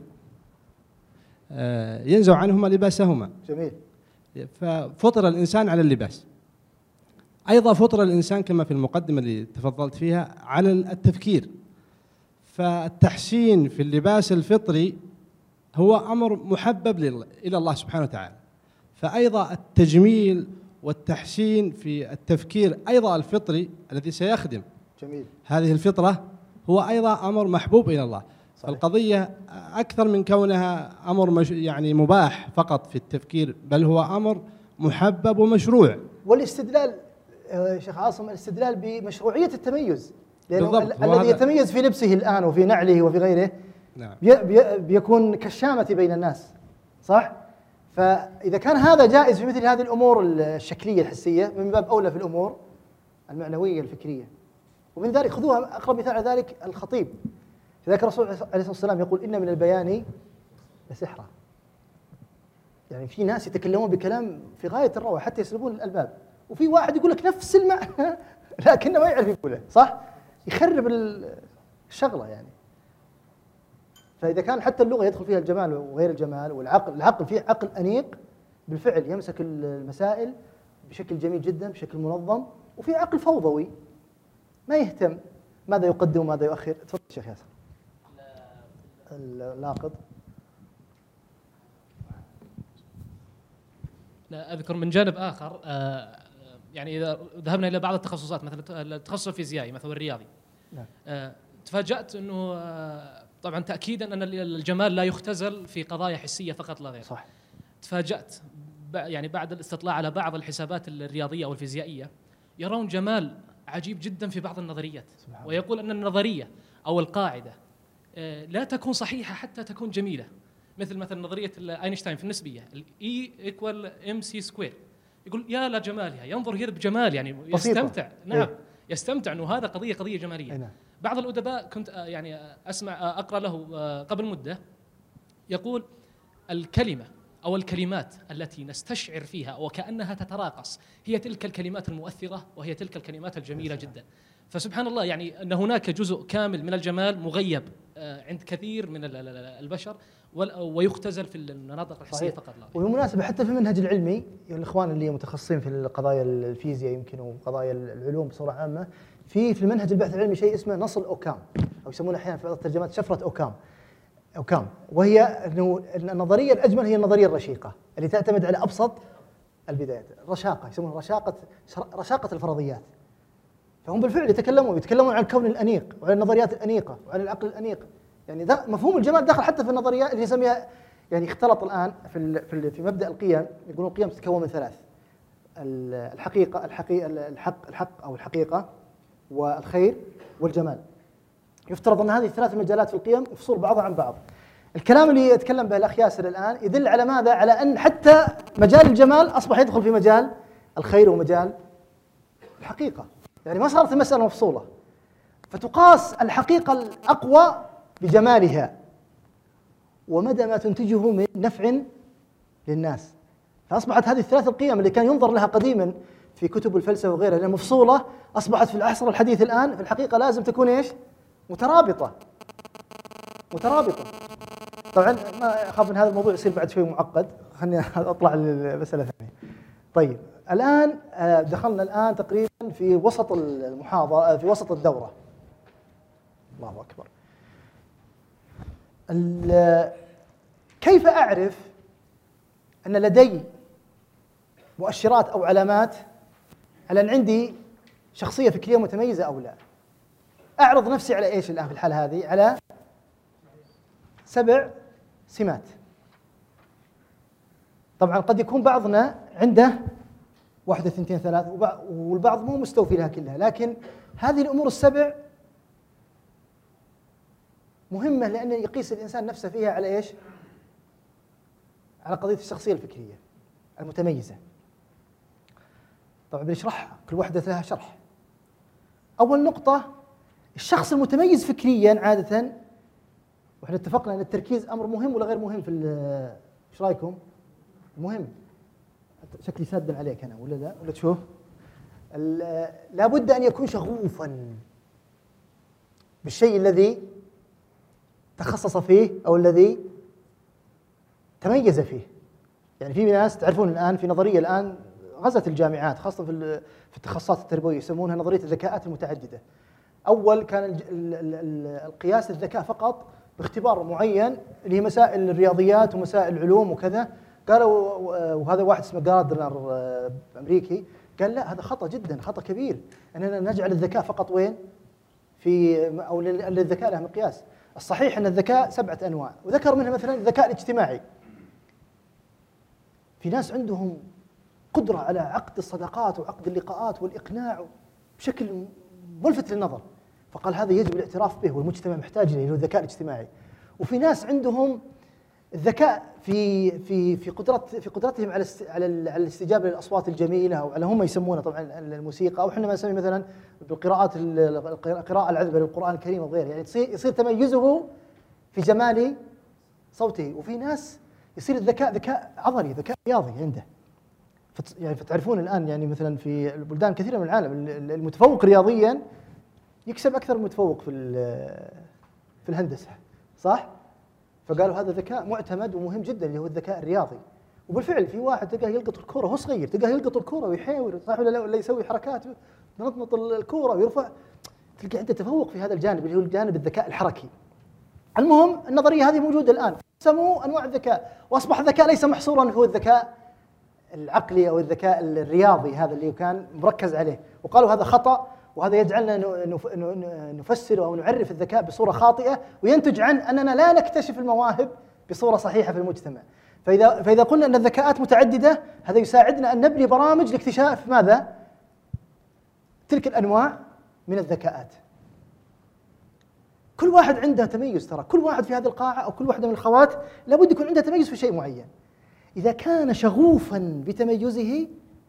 ينزع عنهما لباسهما. جميل. ففطر الإنسان على اللباس. أيضا فطر الإنسان كما في المقدمة اللي تفضلت فيها على التفكير. فالتحسين في اللباس الفطري هو أمر محبب إلى الله سبحانه وتعالى. فأيضا التجميل والتحسين في التفكير أيضا الفطري الذي سيخدم جميل. هذه الفطرة هو أيضا أمر محبوب إلى الله. صحيح. القضية أكثر من كونها أمر مش يعني مباح فقط في التفكير، بل هو أمر محبب ومشروع. والاستدلال شيخ عاصم الاستدلال بمشروعية التميز، لأنه ال الذي يتميز في لبسه الآن وفي نعله وفي غيره نعم. بي بي بيكون كالشامة بين الناس، صح؟ فإذا كان هذا جائز في مثل هذه الأمور الشكلية الحسية، من باب أولى في الأمور المعنوية الفكرية. ومن ذلك خذوها أقرب مثال على ذلك الخطيب، لذلك الرسول عليه الصلاة والسلام يقول إن من البيان لسحرا. يعني في ناس يتكلمون بكلام في غاية الروعة حتى يسلبون الألباب، وفي واحد يقول لك نفس المعنى لكنه ما يعرف يقوله، صح؟ يخرب الشغلة يعني. فإذا كان حتى اللغة يدخل فيها الجمال وغير الجمال والعقل، العقل فيه عقل أنيق بالفعل يمسك المسائل بشكل جميل جدا بشكل منظم، وفي عقل فوضوي ما يهتم ماذا يقدم وماذا يؤخر. تفضل شيخ ياسر. اللاقط. لا أذكر من جانب آخر، يعني إذا ذهبنا إلى بعض التخصصات مثلا التخصص الفيزيائي مثلا الرياضي، نعم. تفاجأت أنه طبعا تاكيدا ان الجمال لا يختزل في قضايا حسيه فقط لا غير. صح. تفاجات يعني بعد الاستطلاع على بعض الحسابات الرياضيه او الفيزيائيه يرون جمال عجيب جدا في بعض النظريات، ويقول ان النظريه او القاعده لا تكون صحيحه حتى تكون جميله، مثل مثلا نظريه اينشتاين في النسبيه الاي ايكوال ام سي سكوير، يقول يا لجمالها، ينظر هي بجمال يعني يستمتع. نعم إيه؟ يستمتع انه هذا قضيه قضيه جماليه. نعم. بعض الادباء كنت يعني اسمع اقرا له قبل مده يقول الكلمه او الكلمات التي نستشعر فيها وكانها تتراقص هي تلك الكلمات المؤثره وهي تلك الكلمات الجميله جدا. فسبحان الله يعني ان هناك جزء كامل من الجمال مغيب عند كثير من البشر ويختزل في المناطق الحسيه فقط لا. وبالمناسبه حتى في المنهج العلمي الاخوان اللي متخصصين في القضايا الفيزياء يمكن وقضايا العلوم بصوره عامه، في في المنهج البحث العلمي شيء اسمه نصل اوكام، او يسمونه احيانا في بعض الترجمات شفره اوكام. اوكام وهي انه النظريه الاجمل هي النظريه الرشيقه اللي تعتمد على ابسط البدايات، رشاقه يسمونها رشاقه رشاقه الفرضيات. فهم بالفعل يتكلمون يتكلمون عن الكون الانيق وعن النظريات الانيقه وعن العقل الانيق. يعني مفهوم الجمال داخل حتى في النظريات اللي يسميها، يعني اختلط الان في في في مبدا القيم، يقولون القيم تتكون من ثلاث: الحقيقه الحقيقه الحق الحق او الحقيقه، والخير، والجمال. يفترض ان هذه الثلاث مجالات في القيم يفصل بعضها عن بعض. الكلام اللي يتكلم به الاخ ياسر الان يدل على ماذا؟ على ان حتى مجال الجمال اصبح يدخل في مجال الخير ومجال الحقيقه، يعني ما صارت المساله مفصوله. فتقاس الحقيقه الاقوى بجمالها ومدى ما تنتجه من نفع للناس. فاصبحت هذه الثلاث القيم اللي كان ينظر لها قديما في كتب الفلسفه وغيرها لأنها مفصوله، اصبحت في العصر الحديث الان في الحقيقه لازم تكون ايش؟ مترابطه. مترابطه. طبعا ما اخاف ان هذا الموضوع يصير بعد شوي معقد، خليني اطلع لمساله ثانيه. طيب الان دخلنا الان تقريبا في وسط المحاضره، في وسط الدوره. الله اكبر. كيف أعرف أن لدي مؤشرات أو علامات على أن عندي شخصية فكرية متميزة أو لا؟ أعرض نفسي على إيش الآن في الحالة هذه؟ على سبع سمات. طبعا قد يكون بعضنا عنده واحدة اثنتين ثلاث والبعض مو مستوفي لها كلها، لكن هذه الأمور السبع مهمة لأن يقيس الإنسان نفسه فيها على إيش؟ على قضية الشخصية الفكرية المتميزة. طبعا بنشرحها كل واحدة لها شرح. أول نقطة، الشخص المتميز فكريا عادة، وإحنا اتفقنا أن التركيز أمر مهم ولا غير مهم في إيش رأيكم؟ مهم. شكلي سادا عليك أنا ولا لا؟ ولا تشوف؟ لابد أن يكون شغوفا بالشيء الذي تخصص فيه أو الذي تميز فيه. يعني في ناس تعرفون الآن في نظرية الآن غزت الجامعات خاصة في في التخصصات التربوية يسمونها نظرية الذكاءات المتعددة. أول كان القياس الذكاء فقط باختبار معين اللي هي مسائل الرياضيات ومسائل العلوم وكذا. قالوا، وهذا واحد اسمه جاردنر أمريكي، قال لا هذا خطأ جدا، خطأ كبير أننا نجعل الذكاء فقط وين؟ في أو الذكاء له مقياس. الصحيح أن الذكاء سبعة أنواع، وذكر منها مثلا الذكاء الاجتماعي. في ناس عندهم قدرة على عقد الصداقات وعقد اللقاءات والإقناع بشكل ملفت للنظر، فقال هذا يجب الاعتراف به والمجتمع محتاج إليه، اللي هو الذكاء الاجتماعي. وفي ناس عندهم الذكاء في في في قدرة في قدرتهم على على على الاستجابة للأصوات الجميلة، أو على هم يسمونه طبعا الموسيقى، أو احنا ما نسمي مثلا بالقراءات القراءة العذبة للقرآن الكريم وغيره، يعني يصير يصير تميزه في جمال صوته. وفي ناس يصير الذكاء ذكاء عضلي، ذكاء رياضي عنده. يعني فتعرفون الآن يعني مثلا في البلدان كثيرة من العالم المتفوق رياضيا يكسب أكثر من المتفوق في في الهندسة، صح؟ فقالوا هذا ذكاء معتمد ومهم جدا اللي هو الذكاء الرياضي. وبالفعل في واحد تلقاه يلقط الكرة وهو صغير، تلقاه يلقط الكرة ويحاور، صح ولا لا؟ ولا يسوي حركات ينطنط الكرة ويرفع، تلقى عنده تفوق في هذا الجانب اللي هو الجانب الذكاء الحركي. المهم النظرية هذه موجودة الآن، سموه أنواع الذكاء، وأصبح الذكاء ليس محصورا هو الذكاء العقلي أو الذكاء الرياضي هذا اللي كان مركز عليه، وقالوا هذا خطأ وهذا يجعلنا نفسر أو نعرف الذكاء بصورة خاطئة، وينتج عن أننا لا نكتشف المواهب بصورة صحيحة في المجتمع. فإذا فإذا قلنا أن الذكاءات متعددة، هذا يساعدنا أن نبني برامج لاكتشاف ماذا؟ تلك الأنواع من الذكاءات. كل واحد عنده تميز، ترى كل واحد في هذه القاعة أو كل واحدة من الأخوات لابد يكون عنده تميز في شيء معين. إذا كان شغوفا بتميزه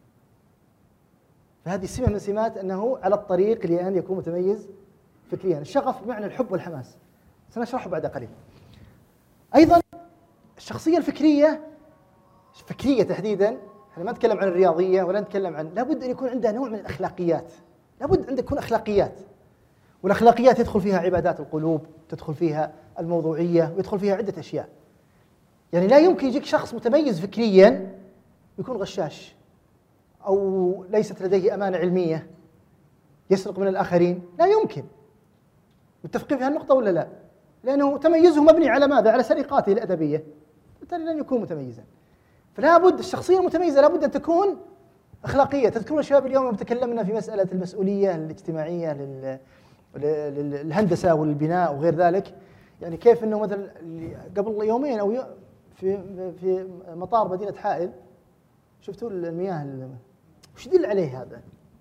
فهذه سمة من سمات أنه على الطريق لأن يكون متميز فكريا. الشغف بمعنى الحب والحماس، سنشرحه بعد قليل. أيضا الشخصية الفكرية، فكرية تحديدا، احنا ما نتكلم عن الرياضية ولا نتكلم عن، لابد أن يكون عندها نوع من الأخلاقيات، لابد أن تكون أخلاقيات، والأخلاقيات يدخل فيها عبادات القلوب، تدخل فيها الموضوعية، ويدخل فيها عدة أشياء. يعني لا يمكن يجيك شخص متميز فكريا ويكون غشاش أو ليست لديه أمانة علمية، يسرق من الآخرين، لا يمكن. متفقين في هالنقطة ولا لا؟ لأنه تميزه مبني على ماذا؟ على سرقاته الأدبية، بالتالي لن يكون متميزا. فلا بد الشخصية المتميزة لا بد أن تكون أخلاقية. تذكرون الشباب اليوم لما تكلمنا في مسألة المسؤولية الاجتماعية لل... للهندسة والبناء وغير ذلك، يعني كيف أنه مثلا قبل يومين أو في في مطار مدينة حائل شفتوا المياه، وش يدل عليه هذا؟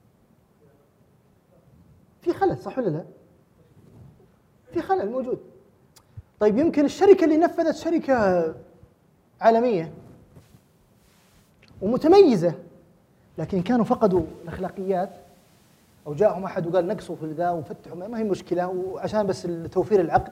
في خلل، صح ولا لا؟ في خلل موجود. طيب يمكن الشركة اللي نفذت شركة عالمية ومتميزة، لكن كانوا فقدوا الأخلاقيات أو جاءهم أحد وقال نقصوا في ذا ونفتحوا، ما هي مشكلة وعشان بس توفير العقد،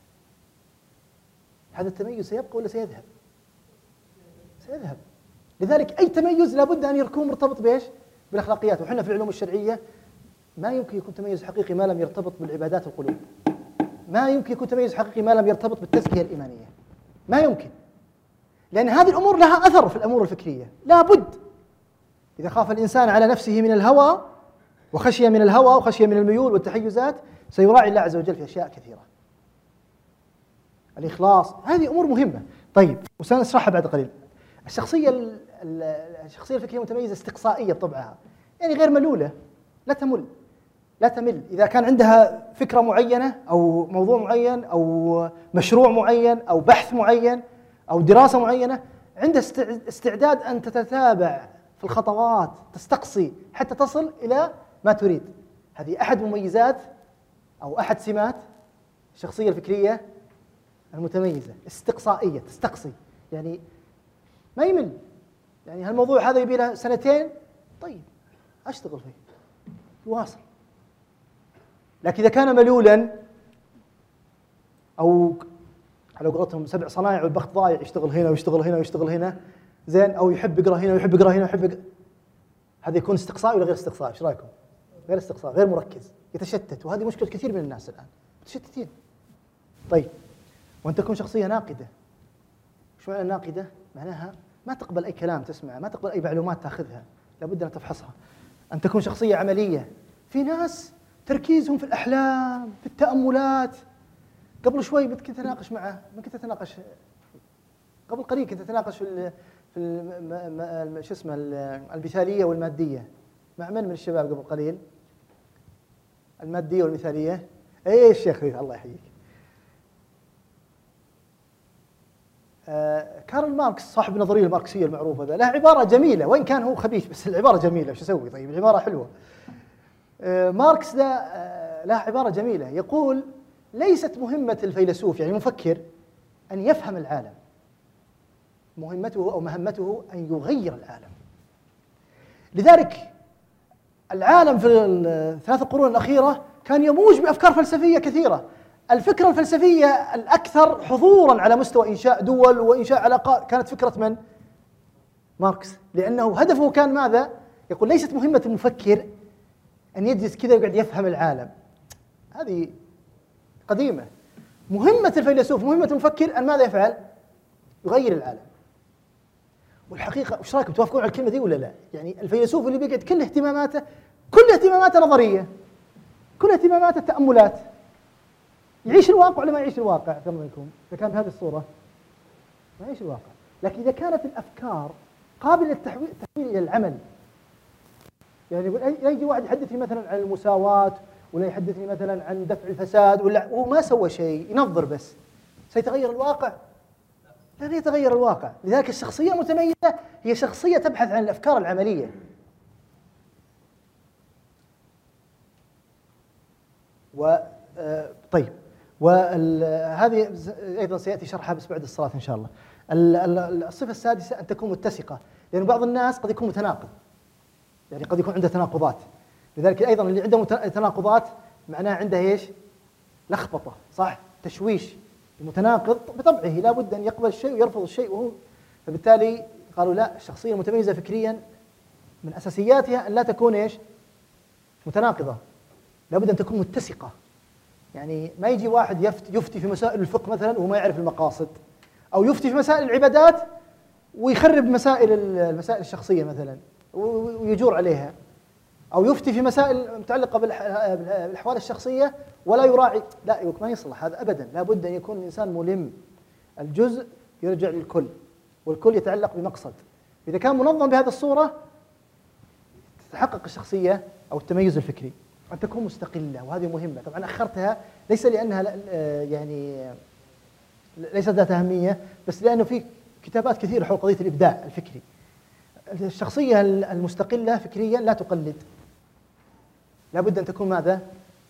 هذا التميز سيبقى ولا سيذهب؟ سيذهب. لذلك أي تميز لابد أن يكون مرتبط بإيش؟ بالأخلاقيات. وحنا في العلوم الشرعية ما يمكن يكون تميز حقيقي ما لم يرتبط بالعبادات القلوب، ما يمكن يكون تميز حقيقي ما لم يرتبط بالتزكية الإيمانية، ما يمكن، لأن هذه الأمور لها أثر في الأمور الفكرية. لابد إذا خاف الإنسان على نفسه من الهوى وخشية من الهوى وخشية من الميول والتحيزات سيراعي الله عز وجل في أشياء كثيرة. الإخلاص، هذه أمور مهمة. طيب وسنشرحها بعد قليل. الشخصية الشخصية الفكرية المتميزة استقصائية بطبعها، يعني غير ملولة، لا تمل لا تمل. إذا كان عندها فكرة معينة أو موضوع معين أو مشروع معين أو بحث معين أو دراسة معينة، عندها استعداد أن تتتابع في الخطوات، تستقصي حتى تصل إلى ما تريد. هذه أحد مميزات أو أحد سمات الشخصية الفكرية المتميزة، استقصائية، تستقصي، يعني ما يمل. يعني هالموضوع هذا يبي له سنتين، طيب أشتغل فيه واصل. لكن إذا كان ملولا أو على قولتهم سبع صنايع والبخت ضايع، يشتغل هنا ويشتغل هنا ويشتغل هنا، زين، أو يحب يقرأ هنا ويحب يقرأ هنا ويحب يقرأ، هذا يكون استقصاء ولا غير استقصاء؟ ايش رايكم؟ غير استقصاء، غير مركز، يتشتت، وهذه مشكلة كثير من الناس الآن، متشتتين. طيب وأن تكون شخصية ناقدة. شو معنى ناقدة؟ معناها ما تقبل أي كلام تسمعه، ما تقبل أي معلومات تأخذها، لابد أن تفحصها. أن تكون شخصية عملية. في ناس تركيزهم في الأحلام، في التأملات. قبل شوي كنت أتناقش معه، ما كنت أتناقش قبل قليل كنت أتناقش في في شو اسمه المثالية والمادية مع من من الشباب قبل قليل. المادية والمثالية، ايه الشيخ الله يحييك. آه كارل ماركس صاحب النظرية الماركسية المعروفة ذا له عبارة جميلة، وإن كان هو خبيث بس العبارة جميلة، شو أسوي؟ طيب العبارة حلوة. آه ماركس ذا آه له عبارة جميلة، يقول ليست مهمة الفيلسوف يعني المفكر أن يفهم العالم، مهمته أو مهمته أن يغير العالم. لذلك العالم في الثلاث قرون الأخيرة كان يموج بأفكار فلسفية كثيرة. الفكرة الفلسفية الأكثر حضوراً على مستوى إنشاء دول وإنشاء علاقات كانت فكرة من؟ ماركس، لأنه هدفه كان ماذا؟ يقول ليست مهمة المفكر أن يجلس كذا ويقعد يفهم العالم، هذه قديمة. مهمة الفيلسوف، مهمة المفكر أن ماذا يفعل؟ يغير العالم. والحقيقة وش رايكم، توافقون على الكلمة دي ولا لا؟ يعني الفيلسوف اللي بيقعد كل اهتماماته كل اهتماماته نظرية، كل اهتماماته تأملات، يعيش الواقع ولا ما يعيش الواقع؟ كم منكم إذا كان بهذه الصورة ما يعيش الواقع. لكن إذا كانت الأفكار قابلة للتحويل إلى العمل، يعني لا يجي واحد يحدثني مثلا عن المساواة ولا يحدثني مثلا عن دفع الفساد ولا هو ما سوى شيء، ينظر بس. سيتغير الواقع؟ لا يتغير الواقع. لذلك الشخصية المتميزة هي شخصية تبحث عن الأفكار العملية. و طيب، وهذه أيضا سيأتي شرحها بس بعد الصلاة إن شاء الله. الصفة السادسة أن تكون متسقة، لأن بعض الناس قد يكون متناقض، يعني قد يكون عنده تناقضات. لذلك أيضا اللي عنده تناقضات معناه عنده إيش؟ لخبطة، صح؟ تشويش. المتناقض بطبعه لا بد أن يقبل الشيء ويرفض الشيء، وهو فبالتالي قالوا لا، الشخصية المتميزة فكريا من أساسياتها أن لا تكون إيش؟ متناقضة، لا بد أن تكون متسقة. يعني ما يجي واحد يفتي في مسائل الفقه مثلا وما يعرف المقاصد، أو يفتي في مسائل العبادات ويخرب مسائل المسائل الشخصية مثلا ويجور عليها، أو يفتي في مسائل متعلقة بالأحوال الشخصية ولا يراعي. لا، ما يصلح هذا أبدا. لا بد أن يكون الإنسان ملم، الجزء يرجع للكل والكل يتعلق بمقصد. إذا كان منظم بهذه الصورة تتحقق الشخصية أو التميز الفكري. أن تكون مستقلة، وهذه مهمة. طبعا أخرتها ليس لأنها يعني ليست ذات أهمية، بس لأنه في كتابات كثيرة حول قضية الإبداع الفكري. الشخصية المستقلة فكريا لا تقلد، لا بد أن تكون ماذا؟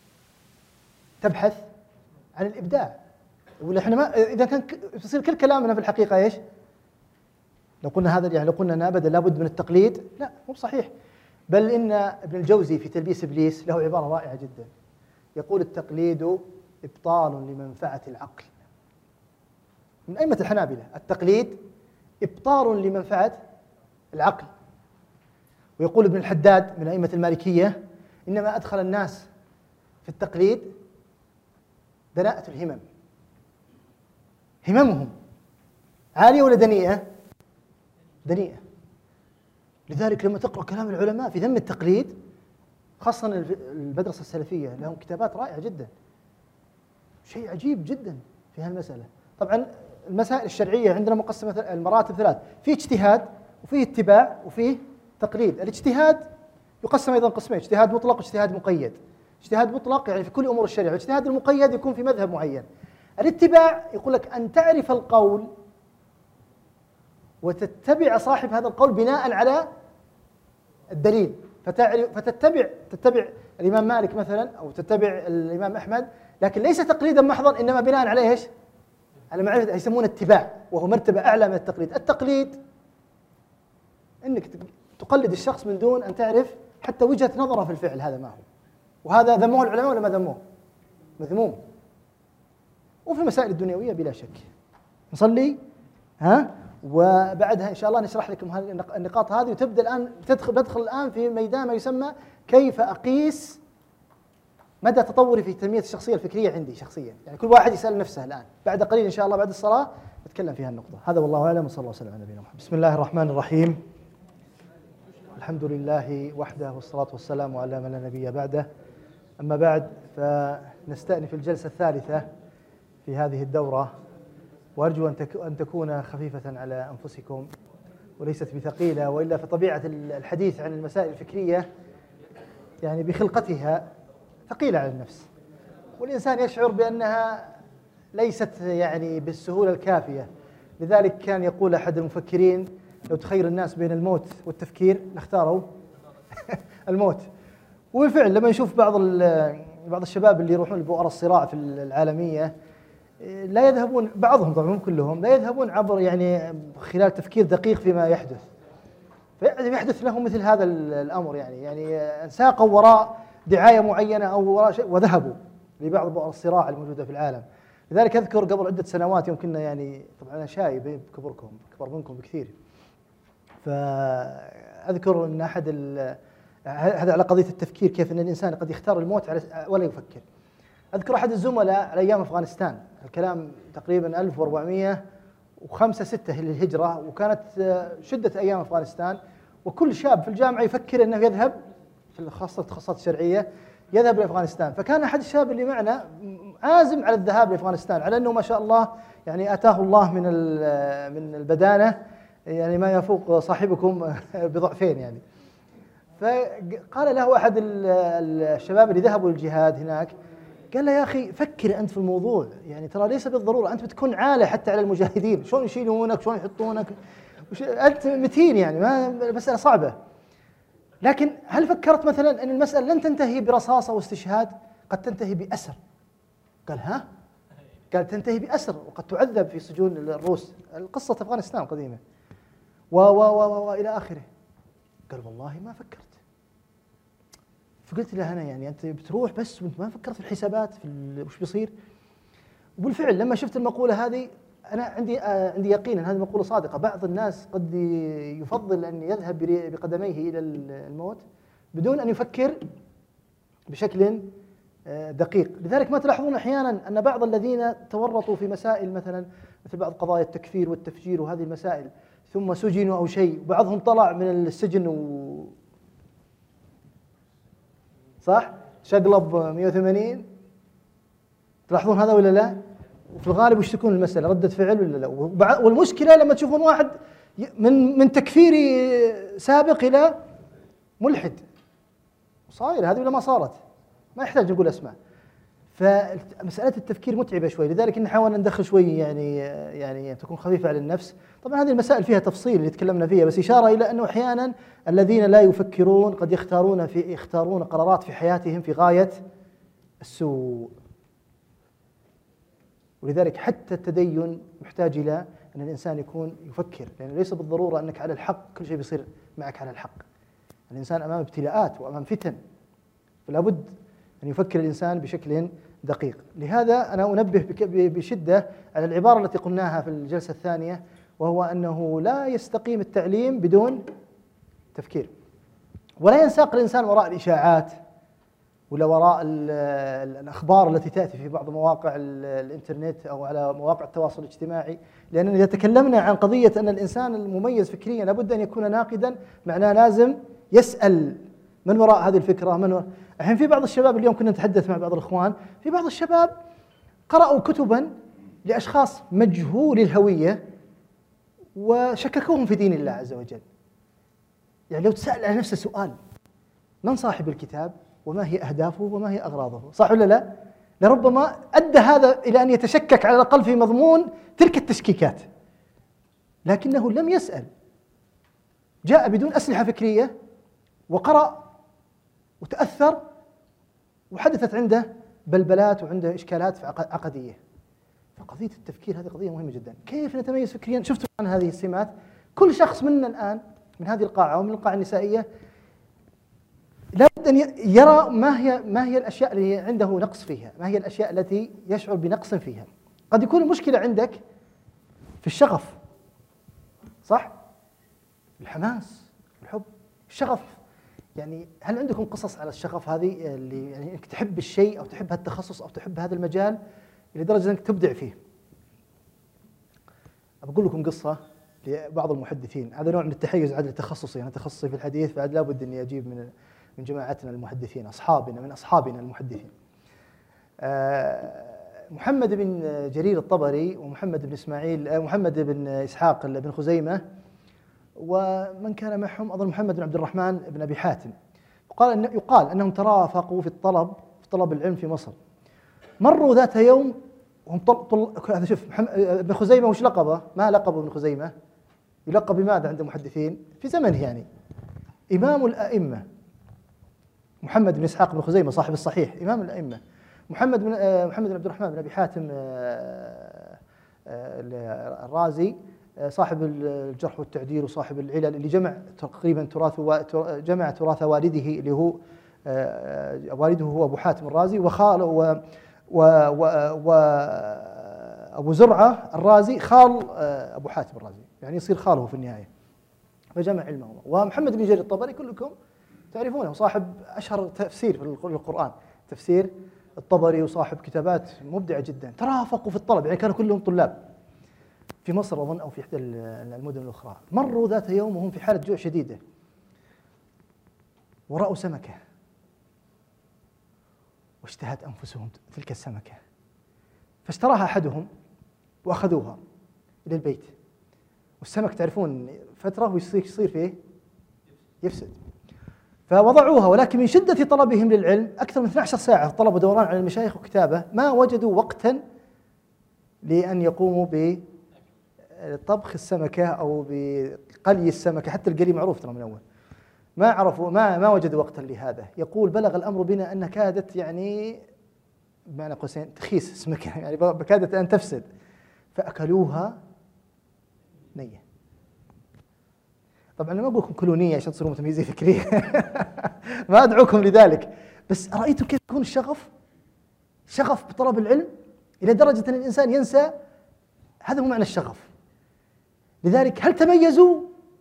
تبحث عن الإبداع. ولا إحنا ما إذا كان يصير كل كلامنا في الحقيقة إيش؟ لو قلنا هذا، يعني لو قلنا أن أبدا لا بد من التقليد، لا مو صحيح. بل إن ابن الجوزي في تلبيس إبليس له عبارة رائعة جدا، يقول: التقليد إبطال لمنفعة العقل. من أئمة الحنابلة التقليد إبطال لمنفعة العقل. ويقول ابن الحداد من أئمة المالكية: إنما أدخل الناس في التقليد دناءة الهمم. هممهم عالية ولا دنيئة؟ دنيئة. لذلك لما تقرأ كلام العلماء في ذم التقليد، خاصة المدرسة السلفية لهم كتابات رائعة جدا، شيء عجيب جدا في هالمسألة. طبعا المسائل الشرعية عندنا مقسمة المراتب ثلاث: في اجتهاد وفيه اتباع وفيه تقليد. الاجتهاد يقسم أيضا قسمين: اجتهاد مطلق واجتهاد مقيد. اجتهاد مطلق يعني في كل أمور الشريعة، واجتهاد المقيد يكون في مذهب معين. الاتباع يقول لك أن تعرف القول وتتبع صاحب هذا القول بناء على الدليل، فتتبع تتبع الإمام مالك مثلا أو تتبع الإمام أحمد، لكن ليس تقليدا محضا، إنما بناء على إيش؟ على معرفة، يسمونه اتباع، وهو مرتبة أعلى من التقليد. التقليد إنك تقلد الشخص من دون أن تعرف حتى وجهة نظره في الفعل، هذا ما هو. وهذا ذموه العلماء ولا ما ذموه؟ مذموم. وفي المسائل الدنيوية بلا شك. نصلي ها، وبعدها إن شاء الله نشرح لكم النقاط هذه، وتبدأ الآن تدخل ندخل الآن في ميدان ما يسمى كيف أقيس مدى تطوري في تنمية الشخصية الفكرية عندي شخصيا. يعني كل واحد يسأل نفسه الآن، بعد قليل إن شاء الله بعد الصلاة نتكلم في هالنقطة. هذا والله أعلم، وصلى الله وسلم على نبينا محمد. بسم الله الرحمن الرحيم. الحمد لله وحده، والصلاة والسلام على من لا نبي بعده. أما بعد، فنستأنف الجلسة الثالثة في هذه الدورة، وأرجو أن تكون خفيفة على أنفسكم وليست بثقيلة، وإلا فطبيعة الحديث عن المسائل الفكرية يعني بخلقتها ثقيلة على النفس، والإنسان يشعر بأنها ليست يعني بالسهولة الكافية. لذلك كان يقول أحد المفكرين: لو تخير الناس بين الموت والتفكير لاختاروا الموت. وبالفعل لما يشوف بعض بعض الشباب اللي يروحون لبؤر الصراع في العالمية، لا يذهبون، بعضهم طبعا مو كلهم، لا يذهبون عبر يعني خلال تفكير دقيق فيما يحدث، فيحدث لهم مثل هذا الأمر. يعني يعني ساقوا وراء دعاية معينة أو وراء شيء وذهبوا لبعض بؤر الصراع الموجودة في العالم. لذلك أذكر قبل عدة سنوات، يمكن يعني طبعا أنا شايب بكبركم أكبر منكم بكثير، فأذكر أن أحد هذا على قضية التفكير، كيف أن الإنسان قد يختار الموت ولا يفكر. أذكر أحد الزملاء على أيام أفغانستان، الكلام تقريبا ألف وأربعمائة وخمسة ستة للهجرة، وكانت شدة أيام أفغانستان، وكل شاب في الجامعة يفكر أنه يذهب في خاصة التخصصات الشرعية يذهب لأفغانستان. فكان أحد الشباب اللي معنا عازم على الذهاب لأفغانستان، على أنه ما شاء الله يعني آتاه الله من من البدانة يعني ما يفوق صاحبكم بضعفين يعني. فقال له أحد الشباب اللي ذهبوا للجهاد هناك، قال له يا أخي فكر أنت في الموضوع، يعني ترى ليس بالضرورة أنت بتكون عالة حتى على المجاهدين، شلون يشيلونك شلون يحطونك، أنت متين يعني، ما مسألة صعبة. لكن هل فكرت مثلا أن المسألة لن تنتهي برصاصة واستشهاد، قد تنتهي بأسر؟ قال ها؟ قال تنتهي بأسر وقد تعذب في سجون الروس، القصة أفغانستان القديمة و و و وإلى آخره. قال والله ما فكرت. فقلت له أنا يعني أنت بتروح بس وأنت ما فكرت في الحسابات في وش بيصير؟ وبالفعل لما شفت المقولة هذه أنا عندي آه عندي يقين أن هذه مقولة صادقة. بعض الناس قد يفضل أن يذهب بقدميه إلى الموت بدون أن يفكر بشكل آه دقيق. لذلك ما تلاحظون أحيانا أن بعض الذين تورطوا في مسائل مثلا مثل بعض قضايا التكفير والتفجير وهذه المسائل ثم سجنوا أو شيء، وبعضهم طلع من السجن و صح؟ شقلب مئة وثمانين، تلاحظون هذا ولا لا؟ وفي الغالب وش تكون المسألة؟ ردة فعل ولا لا؟ والمشكلة لما تشوفون واحد من من تكفيري سابق إلى ملحد، صاير هذه ولا ما صارت؟ ما يحتاج نقول أسماء. فمسألة التفكير متعبة شوي، لذلك نحاول أن ندخل شوي يعني يعني تكون خفيفة على النفس. طبعا هذه المسائل فيها تفصيل اللي تكلمنا فيها، بس إشارة إلى أنه أحيانا الذين لا يفكرون قد يختارون في يختارون قرارات في حياتهم في غاية السوء. ولذلك حتى التدين محتاج إلى أن الإنسان يكون يفكر، لأن ليس بالضرورة أنك على الحق كل شيء بيصير معك على الحق. الإنسان أمام ابتلاءات وأمام فتن، فلا بد أن يفكر الإنسان بشكل دقيق. لهذا أنا أنبه بشدة على العبارة التي قلناها في الجلسة الثانية، وهو أنه لا يستقيم التعليم بدون تفكير، ولا ينساق الإنسان وراء الإشاعات ولا وراء الأخبار التي تأتي في بعض مواقع الإنترنت أو على مواقع التواصل الاجتماعي. لأننا إذا تكلمنا عن قضية أن الإنسان المميز فكريا لابد أن يكون ناقدا، معناه لازم يسأل من وراء هذه الفكرة. من وراء الحين في بعض الشباب، اليوم كنا نتحدث مع بعض الإخوان، في بعض الشباب قرأوا كتبا لأشخاص مجهول الهوية وشككوهم في دين الله عز وجل. يعني لو تسأل على نفس السؤال، من صاحب الكتاب وما هي أهدافه وما هي أغراضه، صح ولا لا؟ لربما أدى هذا إلى أن يتشكك على الأقل في مضمون تلك التشكيكات، لكنه لم يسأل، جاء بدون أسلحة فكرية وقرأ وتأثر وحدثت عنده بلبلات وعنده إشكالات عقدية. فقضية التفكير هذه قضية مهمة جدا. كيف نتميز فكريا؟ شفتوا عن هذه السمات؟ كل شخص منا الآن من هذه القاعة ومن القاعة النسائية لابد أن يرى ما هي ما هي الأشياء اللي عنده نقص فيها، ما هي الأشياء التي يشعر بنقص فيها. قد يكون المشكلة عندك في الشغف، صح؟ الحماس، الحب، الشغف. يعني هل عندكم قصص على الشغف هذه اللي يعني انك تحب الشيء او تحب هالتخصص او تحب هذا المجال لدرجه انك تبدع فيه؟ بقول لكم قصه لبعض المحدثين، هذا نوع من التحيز عاد لتخصصي، انا تخصصي في الحديث، فعاد لابد اني اجيب من من جماعتنا المحدثين، اصحابنا من اصحابنا المحدثين. محمد بن جرير الطبري ومحمد بن اسماعيل محمد بن اسحاق بن خزيمه ومن كان معهم أظن محمد بن عبد الرحمن بن أبي حاتم، قال إن يقال أنهم ترافقوا في الطلب في طلب العلم في مصر. مروا ذات يوم وهم طل طل هذا شوف ابن خزيمة وش لقبه؟ ما لقبه ابن خزيمة؟ يلقب بماذا عند المحدثين في زمنه؟ يعني إمام الأئمة. محمد بن إسحاق بن خزيمة صاحب الصحيح إمام الأئمة. محمد بن محمد بن عبد الرحمن بن أبي حاتم الرازي صاحب الجرح والتعديل وصاحب العلل اللي جمع تقريبا تراث جمع تراث والده اللي هو والده هو ابو حاتم الرازي، وخاله و وابو زرعه الرازي خال ابو حاتم الرازي، يعني يصير خاله في النهايه، فجمع علمهما. ومحمد بن جرير الطبري كلكم تعرفونه، صاحب اشهر تفسير في القران، تفسير الطبري، وصاحب كتابات مبدعه جدا. ترافقوا في الطلب، يعني كانوا كلهم طلاب في مصر أظن أو في إحدى المدن الأخرى. مروا ذات يوم وهم في حالة جوع شديدة ورأوا سمكة واشتهت أنفسهم تلك السمكة، فاشتراها أحدهم وأخذوها إلى البيت. والسمك تعرفون فترة ويصير يصير فيه يفسد. فوضعوها، ولكن من شدة طلبهم للعلم أكثر من اثنتي عشرة ساعة طلبوا دوران على المشايخ وكتابة، ما وجدوا وقتا لأن يقوموا بطبخ السمكة أو بقلي السمكة، حتى القلي معروف ترى من أول، ما عرفوا ما ما وجدوا وقتا لهذا. يقول بلغ الأمر بنا أن كادت يعني بمعنى قوسين تخيس السمكة، يعني كادت أن تفسد، فأكلوها نية. طبعا أنا ما أقول لكم كلوا نية عشان تصيروا متميزين فكريا ما أدعوكم لذلك، بس أرأيتم كيف يكون الشغف شغف بطلب العلم إلى درجة أن الإنسان ينسى. هذا هو معنى الشغف. لذلك هل تميزوا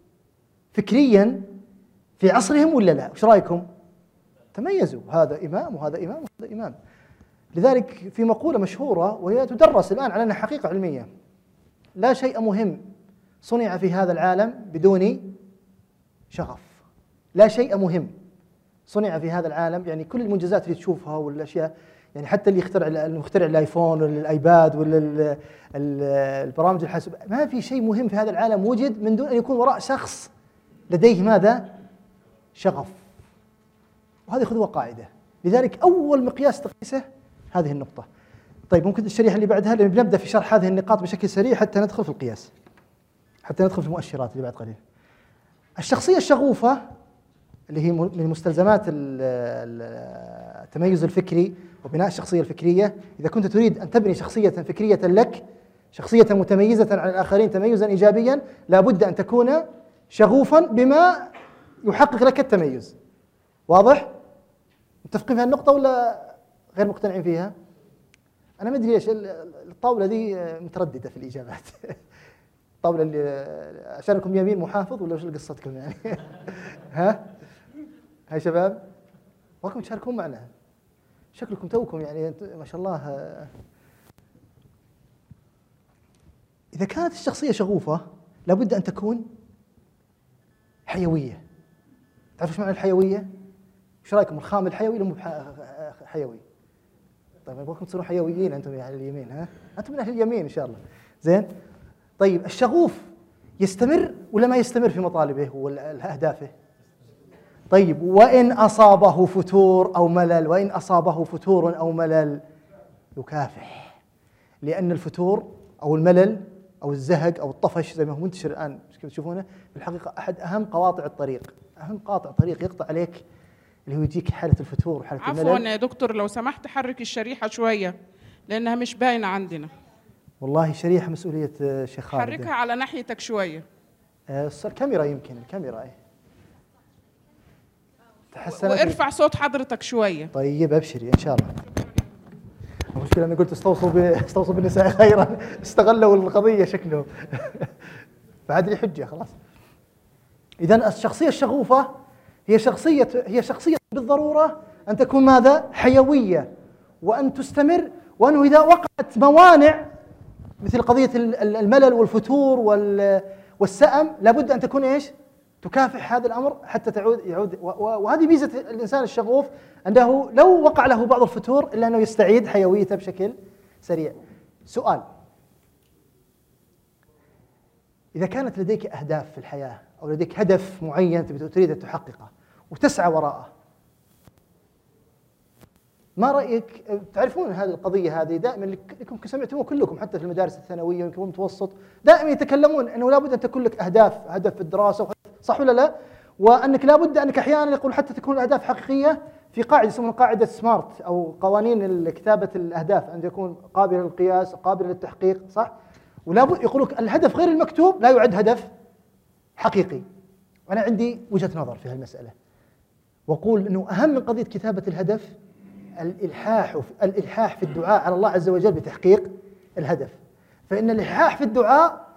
فكريا في عصرهم ولا لا؟ وش رأيكم؟ تميزوا، هذا إمام وهذا إمام وهذا إمام. لذلك في مقولة مشهورة وهي تدرس الآن على أنها حقيقة علمية: لا شيء مهم صنع في هذا العالم بدون شغف. لا شيء مهم صنع في هذا العالم، يعني كل المنجزات اللي تشوفها والأشياء، يعني حتى اللي يخترع المخترع الايفون ولا الايباد ولا البرامج الحاسوب، ما في شيء مهم في هذا العالم وجد من دون ان يكون وراء شخص لديه ماذا؟ شغف. وهذه خذوها قاعده. لذلك اول مقياس تقيسه هذه النقطه. طيب ممكن الشريحه اللي بعدها، لان بنبدا في شرح هذه النقاط بشكل سريع حتى ندخل في القياس، حتى ندخل في المؤشرات اللي بعد قليل. الشخصيه الشغوفه اللي هي من مستلزمات التميز الفكري وبناء الشخصية الفكرية. إذا كنت تريد أن تبني شخصية فكرية لك، شخصية متميزة عن الآخرين تميزا إيجابيا، لا بد أن تكون شغوفا بما يحقق لك التميز. واضح؟ متفقين في هالنقطة ولا غير مقتنعين فيها؟ أنا ما أدري ليش الطاولة دي مترددة في الإجابات الطاولة اللي عشانكم يمين محافظ ولا وش قصتكم يعني؟ ها؟ هاي شباب وراكم تشاركون معنا، شكلكم توكم يعني ما شاء الله. إذا كانت الشخصية شغوفة لابد أن تكون حيوية. تعرفوا ايش معنى الحيوية؟ ايش رايكم الخام الحيوي ولا مو حيوي؟ طيب ابغاكم تصيرون حيويين انتم على يعني اليمين، ها؟ انتم من اهل اليمين ان شاء الله. زين؟ طيب الشغوف يستمر ولا ما يستمر في مطالبه واهدافه؟ طيب وإن أصابه فتور أو ملل، وإن أصابه فتور أو ملل يكافح، لأن الفتور أو الملل أو الزهق أو الطفش زي ما هو منتشر الآن كيف تشوفونه، في الحقيقة أحد أهم قواطع الطريق، أهم قاطع طريق يقطع عليك اللي هو يجيك حالة الفتور وحالة الملل. عفوا يا دكتور لو سمحت حرك الشريحة شوية لأنها مش باينة عندنا. والله شريحة مسؤولية شيخ خالد. حركها على ناحيتك شوية. آه الكاميرا يمكن الكاميرا ايه وارفع صوت حضرتك شوية. طيب ابشري ان شاء الله. المشكلة أنا قلت استوصوا ب... استوصوا بالنساء خيرا، استغلوا القضية شكلهم بعد لي حجة خلاص. إذا الشخصية الشغوفة هي شخصية هي شخصية بالضرورة أن تكون ماذا؟ حيوية، وأن تستمر، وأنه إذا وقعت موانع مثل قضية الملل والفتور والسأم لابد أن تكون إيش؟ تكافح هذا الأمر حتى تعود يعود. وهذه ميزة الإنسان الشغوف أنه لو وقع له بعض الفتور إلا أنه يستعيد حيويته بشكل سريع. سؤال: إذا كانت لديك أهداف في الحياة أو لديك هدف معين تريد أن تحققه وتسعى وراءه، ما رأيك؟ تعرفون هذه القضية هذه دائما لكم سمعتموه كلكم حتى في المدارس الثانوية ويمكن المتوسط، دائما يتكلمون أنه لابد أن تكون لك أهداف، هدف في الدراسة، صح ولا لا؟ وأنك لابد أنك أحيانا يقول حتى تكون الأهداف حقيقية في قاعدة يسمونها قاعدة سمارت أو قوانين كتابة الأهداف، أن يكون قابل للقياس قابل للتحقيق، صح؟ ولابد يقولوا الهدف غير المكتوب لا يعد هدف حقيقي. وأنا عندي وجهة نظر في هالمسألة، وأقول أنه أهم من قضية كتابة الهدف الإلحاح الإلحاح في الدعاء على الله عز وجل بتحقيق الهدف، فإن الإلحاح في الدعاء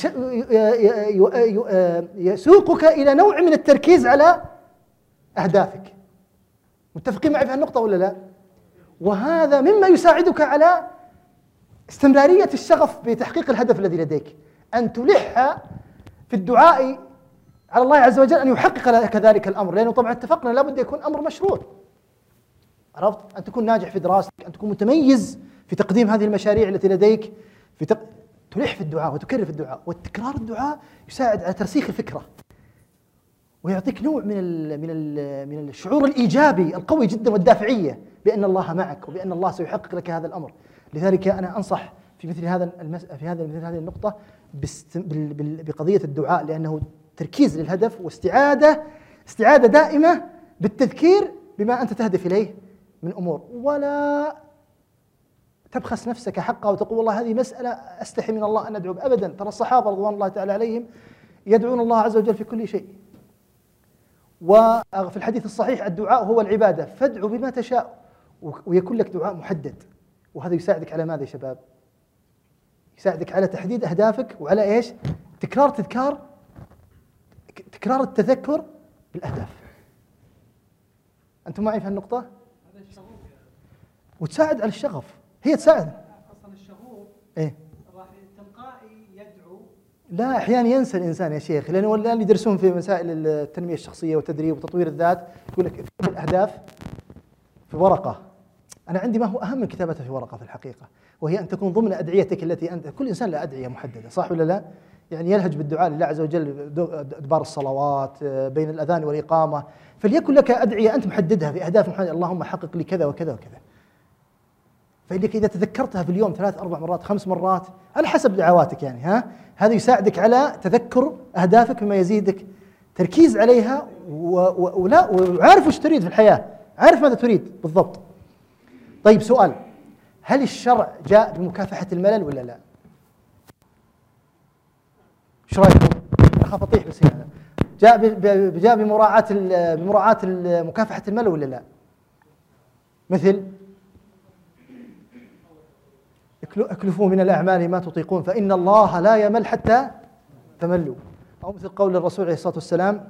يسوقك إلى نوع من التركيز على أهدافك. متفقين معي في هالنقطة ولا لا؟ وهذا مما يساعدك على استمرارية الشغف بتحقيق الهدف الذي لديك، أن تلح في الدعاء على الله عز وجل أن يحقق لك ذلك الأمر، لأنه طبعا اتفقنا لابد يكون أمر مشروع. عرفت؟ أن تكون ناجح في دراستك، أن تكون متميز في تقديم هذه المشاريع التي لديك، في تق... تلح في الدعاء وتكرر في الدعاء، والتكرار الدعاء يساعد على ترسيخ الفكرة ويعطيك نوع من ال من ال من الشعور الايجابي القوي جدا والدافعيه بان الله معك وبان الله سيحقق لك هذا الامر. لذلك انا انصح في مثل هذا المس في هذا مثل هذه النقطه بقضيه الدعاء، لانه تركيز للهدف واستعاده استعاده دائمه بالتذكير بما انت تهدف اليه من امور، ولا تبخس نفسك حقها وتقول والله هذه مساله استحي من الله ان ادعو. ابدا، ترى الصحابه رضوان الله تعالى عليهم يدعون الله عز وجل في كل شيء. وفي الحديث الصحيح الدعاء هو العباده، فادعوا بما تشاء ويكون لك دعاء محدد. وهذا يساعدك على ماذا يا شباب؟ يساعدك على تحديد اهدافك وعلى ايش؟ تكرار تذكار تكرار التذكر بالاهداف. انتم معي في هالنقطه؟ وتساعد على الشغف، هي تساعد. اصلا الشغوف ايه راح تلقائي يدعو. لا، احيانا ينسى الانسان يا شيخ، لانه اللي يدرسون في مسائل التنميه الشخصيه والتدريب وتطوير الذات يقول لك اكتب الاهداف في ورقه. انا عندي ما هو اهم من كتابتها في ورقه في الحقيقه، وهي ان تكون ضمن ادعيتك التي انت، كل انسان له ادعيه محدده، صح ولا لا؟ يعني يلهج بالدعاء لله عز وجل ادبار الصلوات بين الاذان والاقامه، فليكن لك ادعيه انت محددها في اهداف محدده، اللهم حقق لي كذا وكذا وكذا. فإنك إذا تذكرتها في اليوم ثلاث أربع مرات خمس مرات على حسب دعواتك يعني ها، هذا يساعدك على تذكر أهدافك بما يزيدك تركيز عليها ولا وعارف وش تريد في الحياة، عارف ماذا تريد بالضبط. طيب سؤال، هل الشرع جاء بمكافحة الملل ولا لا؟ ايش رايكم؟ اخاف اطيح بس هنا. جاء جاء بمراعاة بمراعاة مكافحة الملل ولا لا؟ مثل اكلفوا من الاعمال ما تطيقون فان الله لا يمل حتى تملوا، او مثل قول الرسول عليه الصلاه والسلام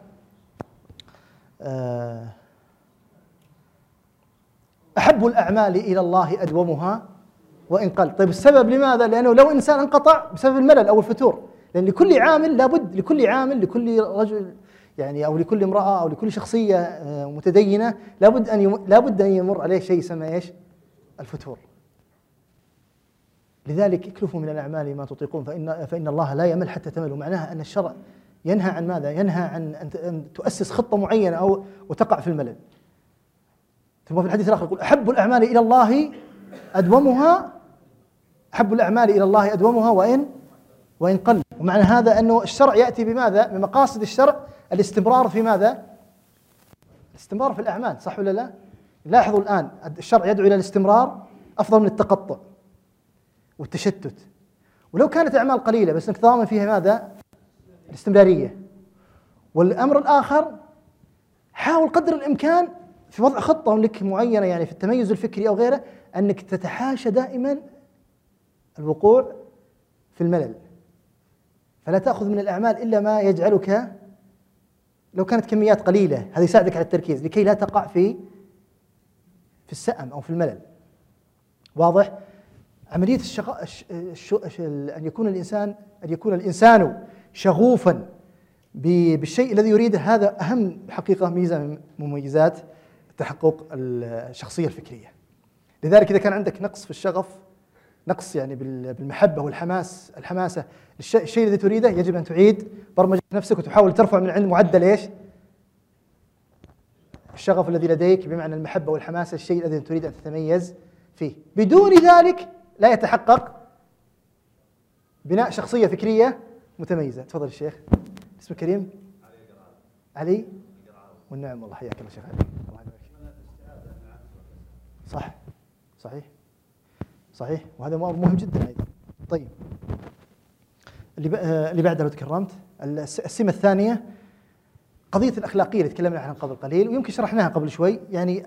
احب الاعمال الى الله ادومها وان قل. طيب السبب لماذا؟ لانه لو انسان انقطع بسبب الملل او الفتور، لان لكل عامل لابد، لكل عامل لكل رجل يعني او لكل امراه او لكل شخصيه متدينه لابد ان يم... لابد ان يمر عليه شيء يسمى ايش؟ الفتور. لذلك اكلفوا من الاعمال ما تطيقون فان فان الله لا يمل حتى تملوا. معناها ان الشرع ينهى عن ماذا؟ ينهى عن ان تؤسس خطه معينه او وتقع في الملل. ثم في الحديث الاخر يقول احب الاعمال الى الله ادومها، احب الاعمال الى الله ادومها وان وان قل. ومعنى هذا انه الشرع ياتي بماذا؟ بمقاصد الشرع الاستمرار في ماذا؟ الاستمرار في الاعمال، صح ولا لا؟ لاحظوا الان الشرع يدعو الى الاستمرار افضل من التقطع والتشتت. ولو كانت اعمال قليله بس انك ضامن فيها ماذا؟ الاستمراريه. والامر الاخر حاول قدر الامكان في وضع خطه لك معينه يعني في التميز الفكري او غيره انك تتحاشى دائما الوقوع في الملل، فلا تاخذ من الاعمال الا ما يجعلك لو كانت كميات قليله، هذا يساعدك على التركيز لكي لا تقع في في السأم او في الملل. واضح؟ عملية الشغ... الش... الش... أن يكون الإنسان أن يكون الإنسان شغوفا ب... بالشيء الذي يريده، هذا أهم حقيقة ميزة من مميزات تحقق الشخصية الفكرية. لذلك إذا كان عندك نقص في الشغف، نقص يعني بالمحبة والحماس الحماسة الشيء, الشيء الذي تريده، يجب أن تعيد برمجة نفسك وتحاول ترفع من عند معدل إيش؟ الشغف الذي لديك بمعنى المحبة والحماسة، الشيء الذي تريد أن تتميز فيه. بدون ذلك لا يتحقق بناء شخصية فكرية متميزة. تفضل الشيخ. اسمك كريم؟ علي علي والنعم والله، حياك الله شيخ علي. الله يبارك. صح صحيح صحيح، وهذا امر مهم جدا ايضا. طيب اللي اللي بعدها لو تكرمت، السمة الثانية قضية الأخلاقية اللي تكلمنا عنها قبل قليل ويمكن شرحناها قبل شوي. يعني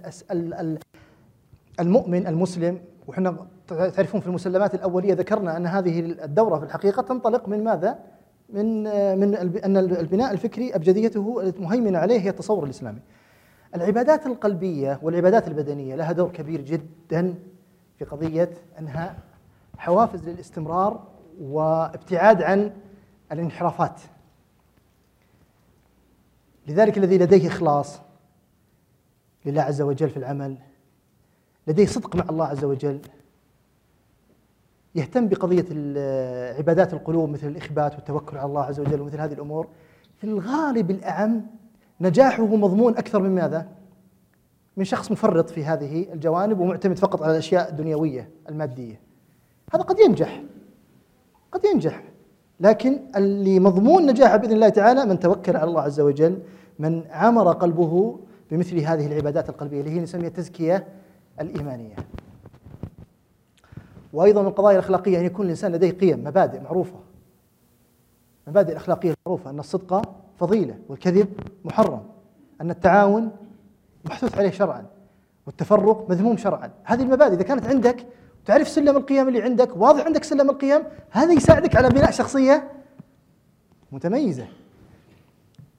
المؤمن المسلم، وحنا تعرفون في المسلمات الأولية ذكرنا أن هذه الدورة في الحقيقة تنطلق من ماذا؟ من من أن البناء الفكري أبجديته المهيمنة عليه هي التصور الإسلامي. العبادات القلبية والعبادات البدنية لها دور كبير جدا في قضية أنها حوافز للاستمرار وابتعاد عن الانحرافات. لذلك الذي لديه إخلاص لله عز وجل في العمل، لديه صدق مع الله عز وجل، يهتم بقضية عبادات القلوب مثل الإخبات والتوكل على الله عز وجل ومثل هذه الأمور، في الغالب الأعم نجاحه مضمون أكثر من ماذا؟ من شخص مفرط في هذه الجوانب ومعتمد فقط على الأشياء الدنيوية المادية. هذا قد ينجح قد ينجح لكن اللي مضمون نجاحه بإذن الله تعالى من توكل على الله عز وجل، من عمر قلبه بمثل هذه العبادات القلبية اللي هي نسميها التزكية الإيمانية. وأيضا من القضايا الأخلاقية أن يكون الإنسان لديه قيم، مبادئ معروفة، مبادئ الأخلاقية المعروفة، أن الصدق فضيلة والكذب محرم، أن التعاون محثوث عليه شرعا والتفرق مذموم شرعا. هذه المبادئ إذا كانت عندك تعرف سلم القيم اللي عندك، واضح عندك سلم القيم، هذا يساعدك على بناء شخصية متميزة.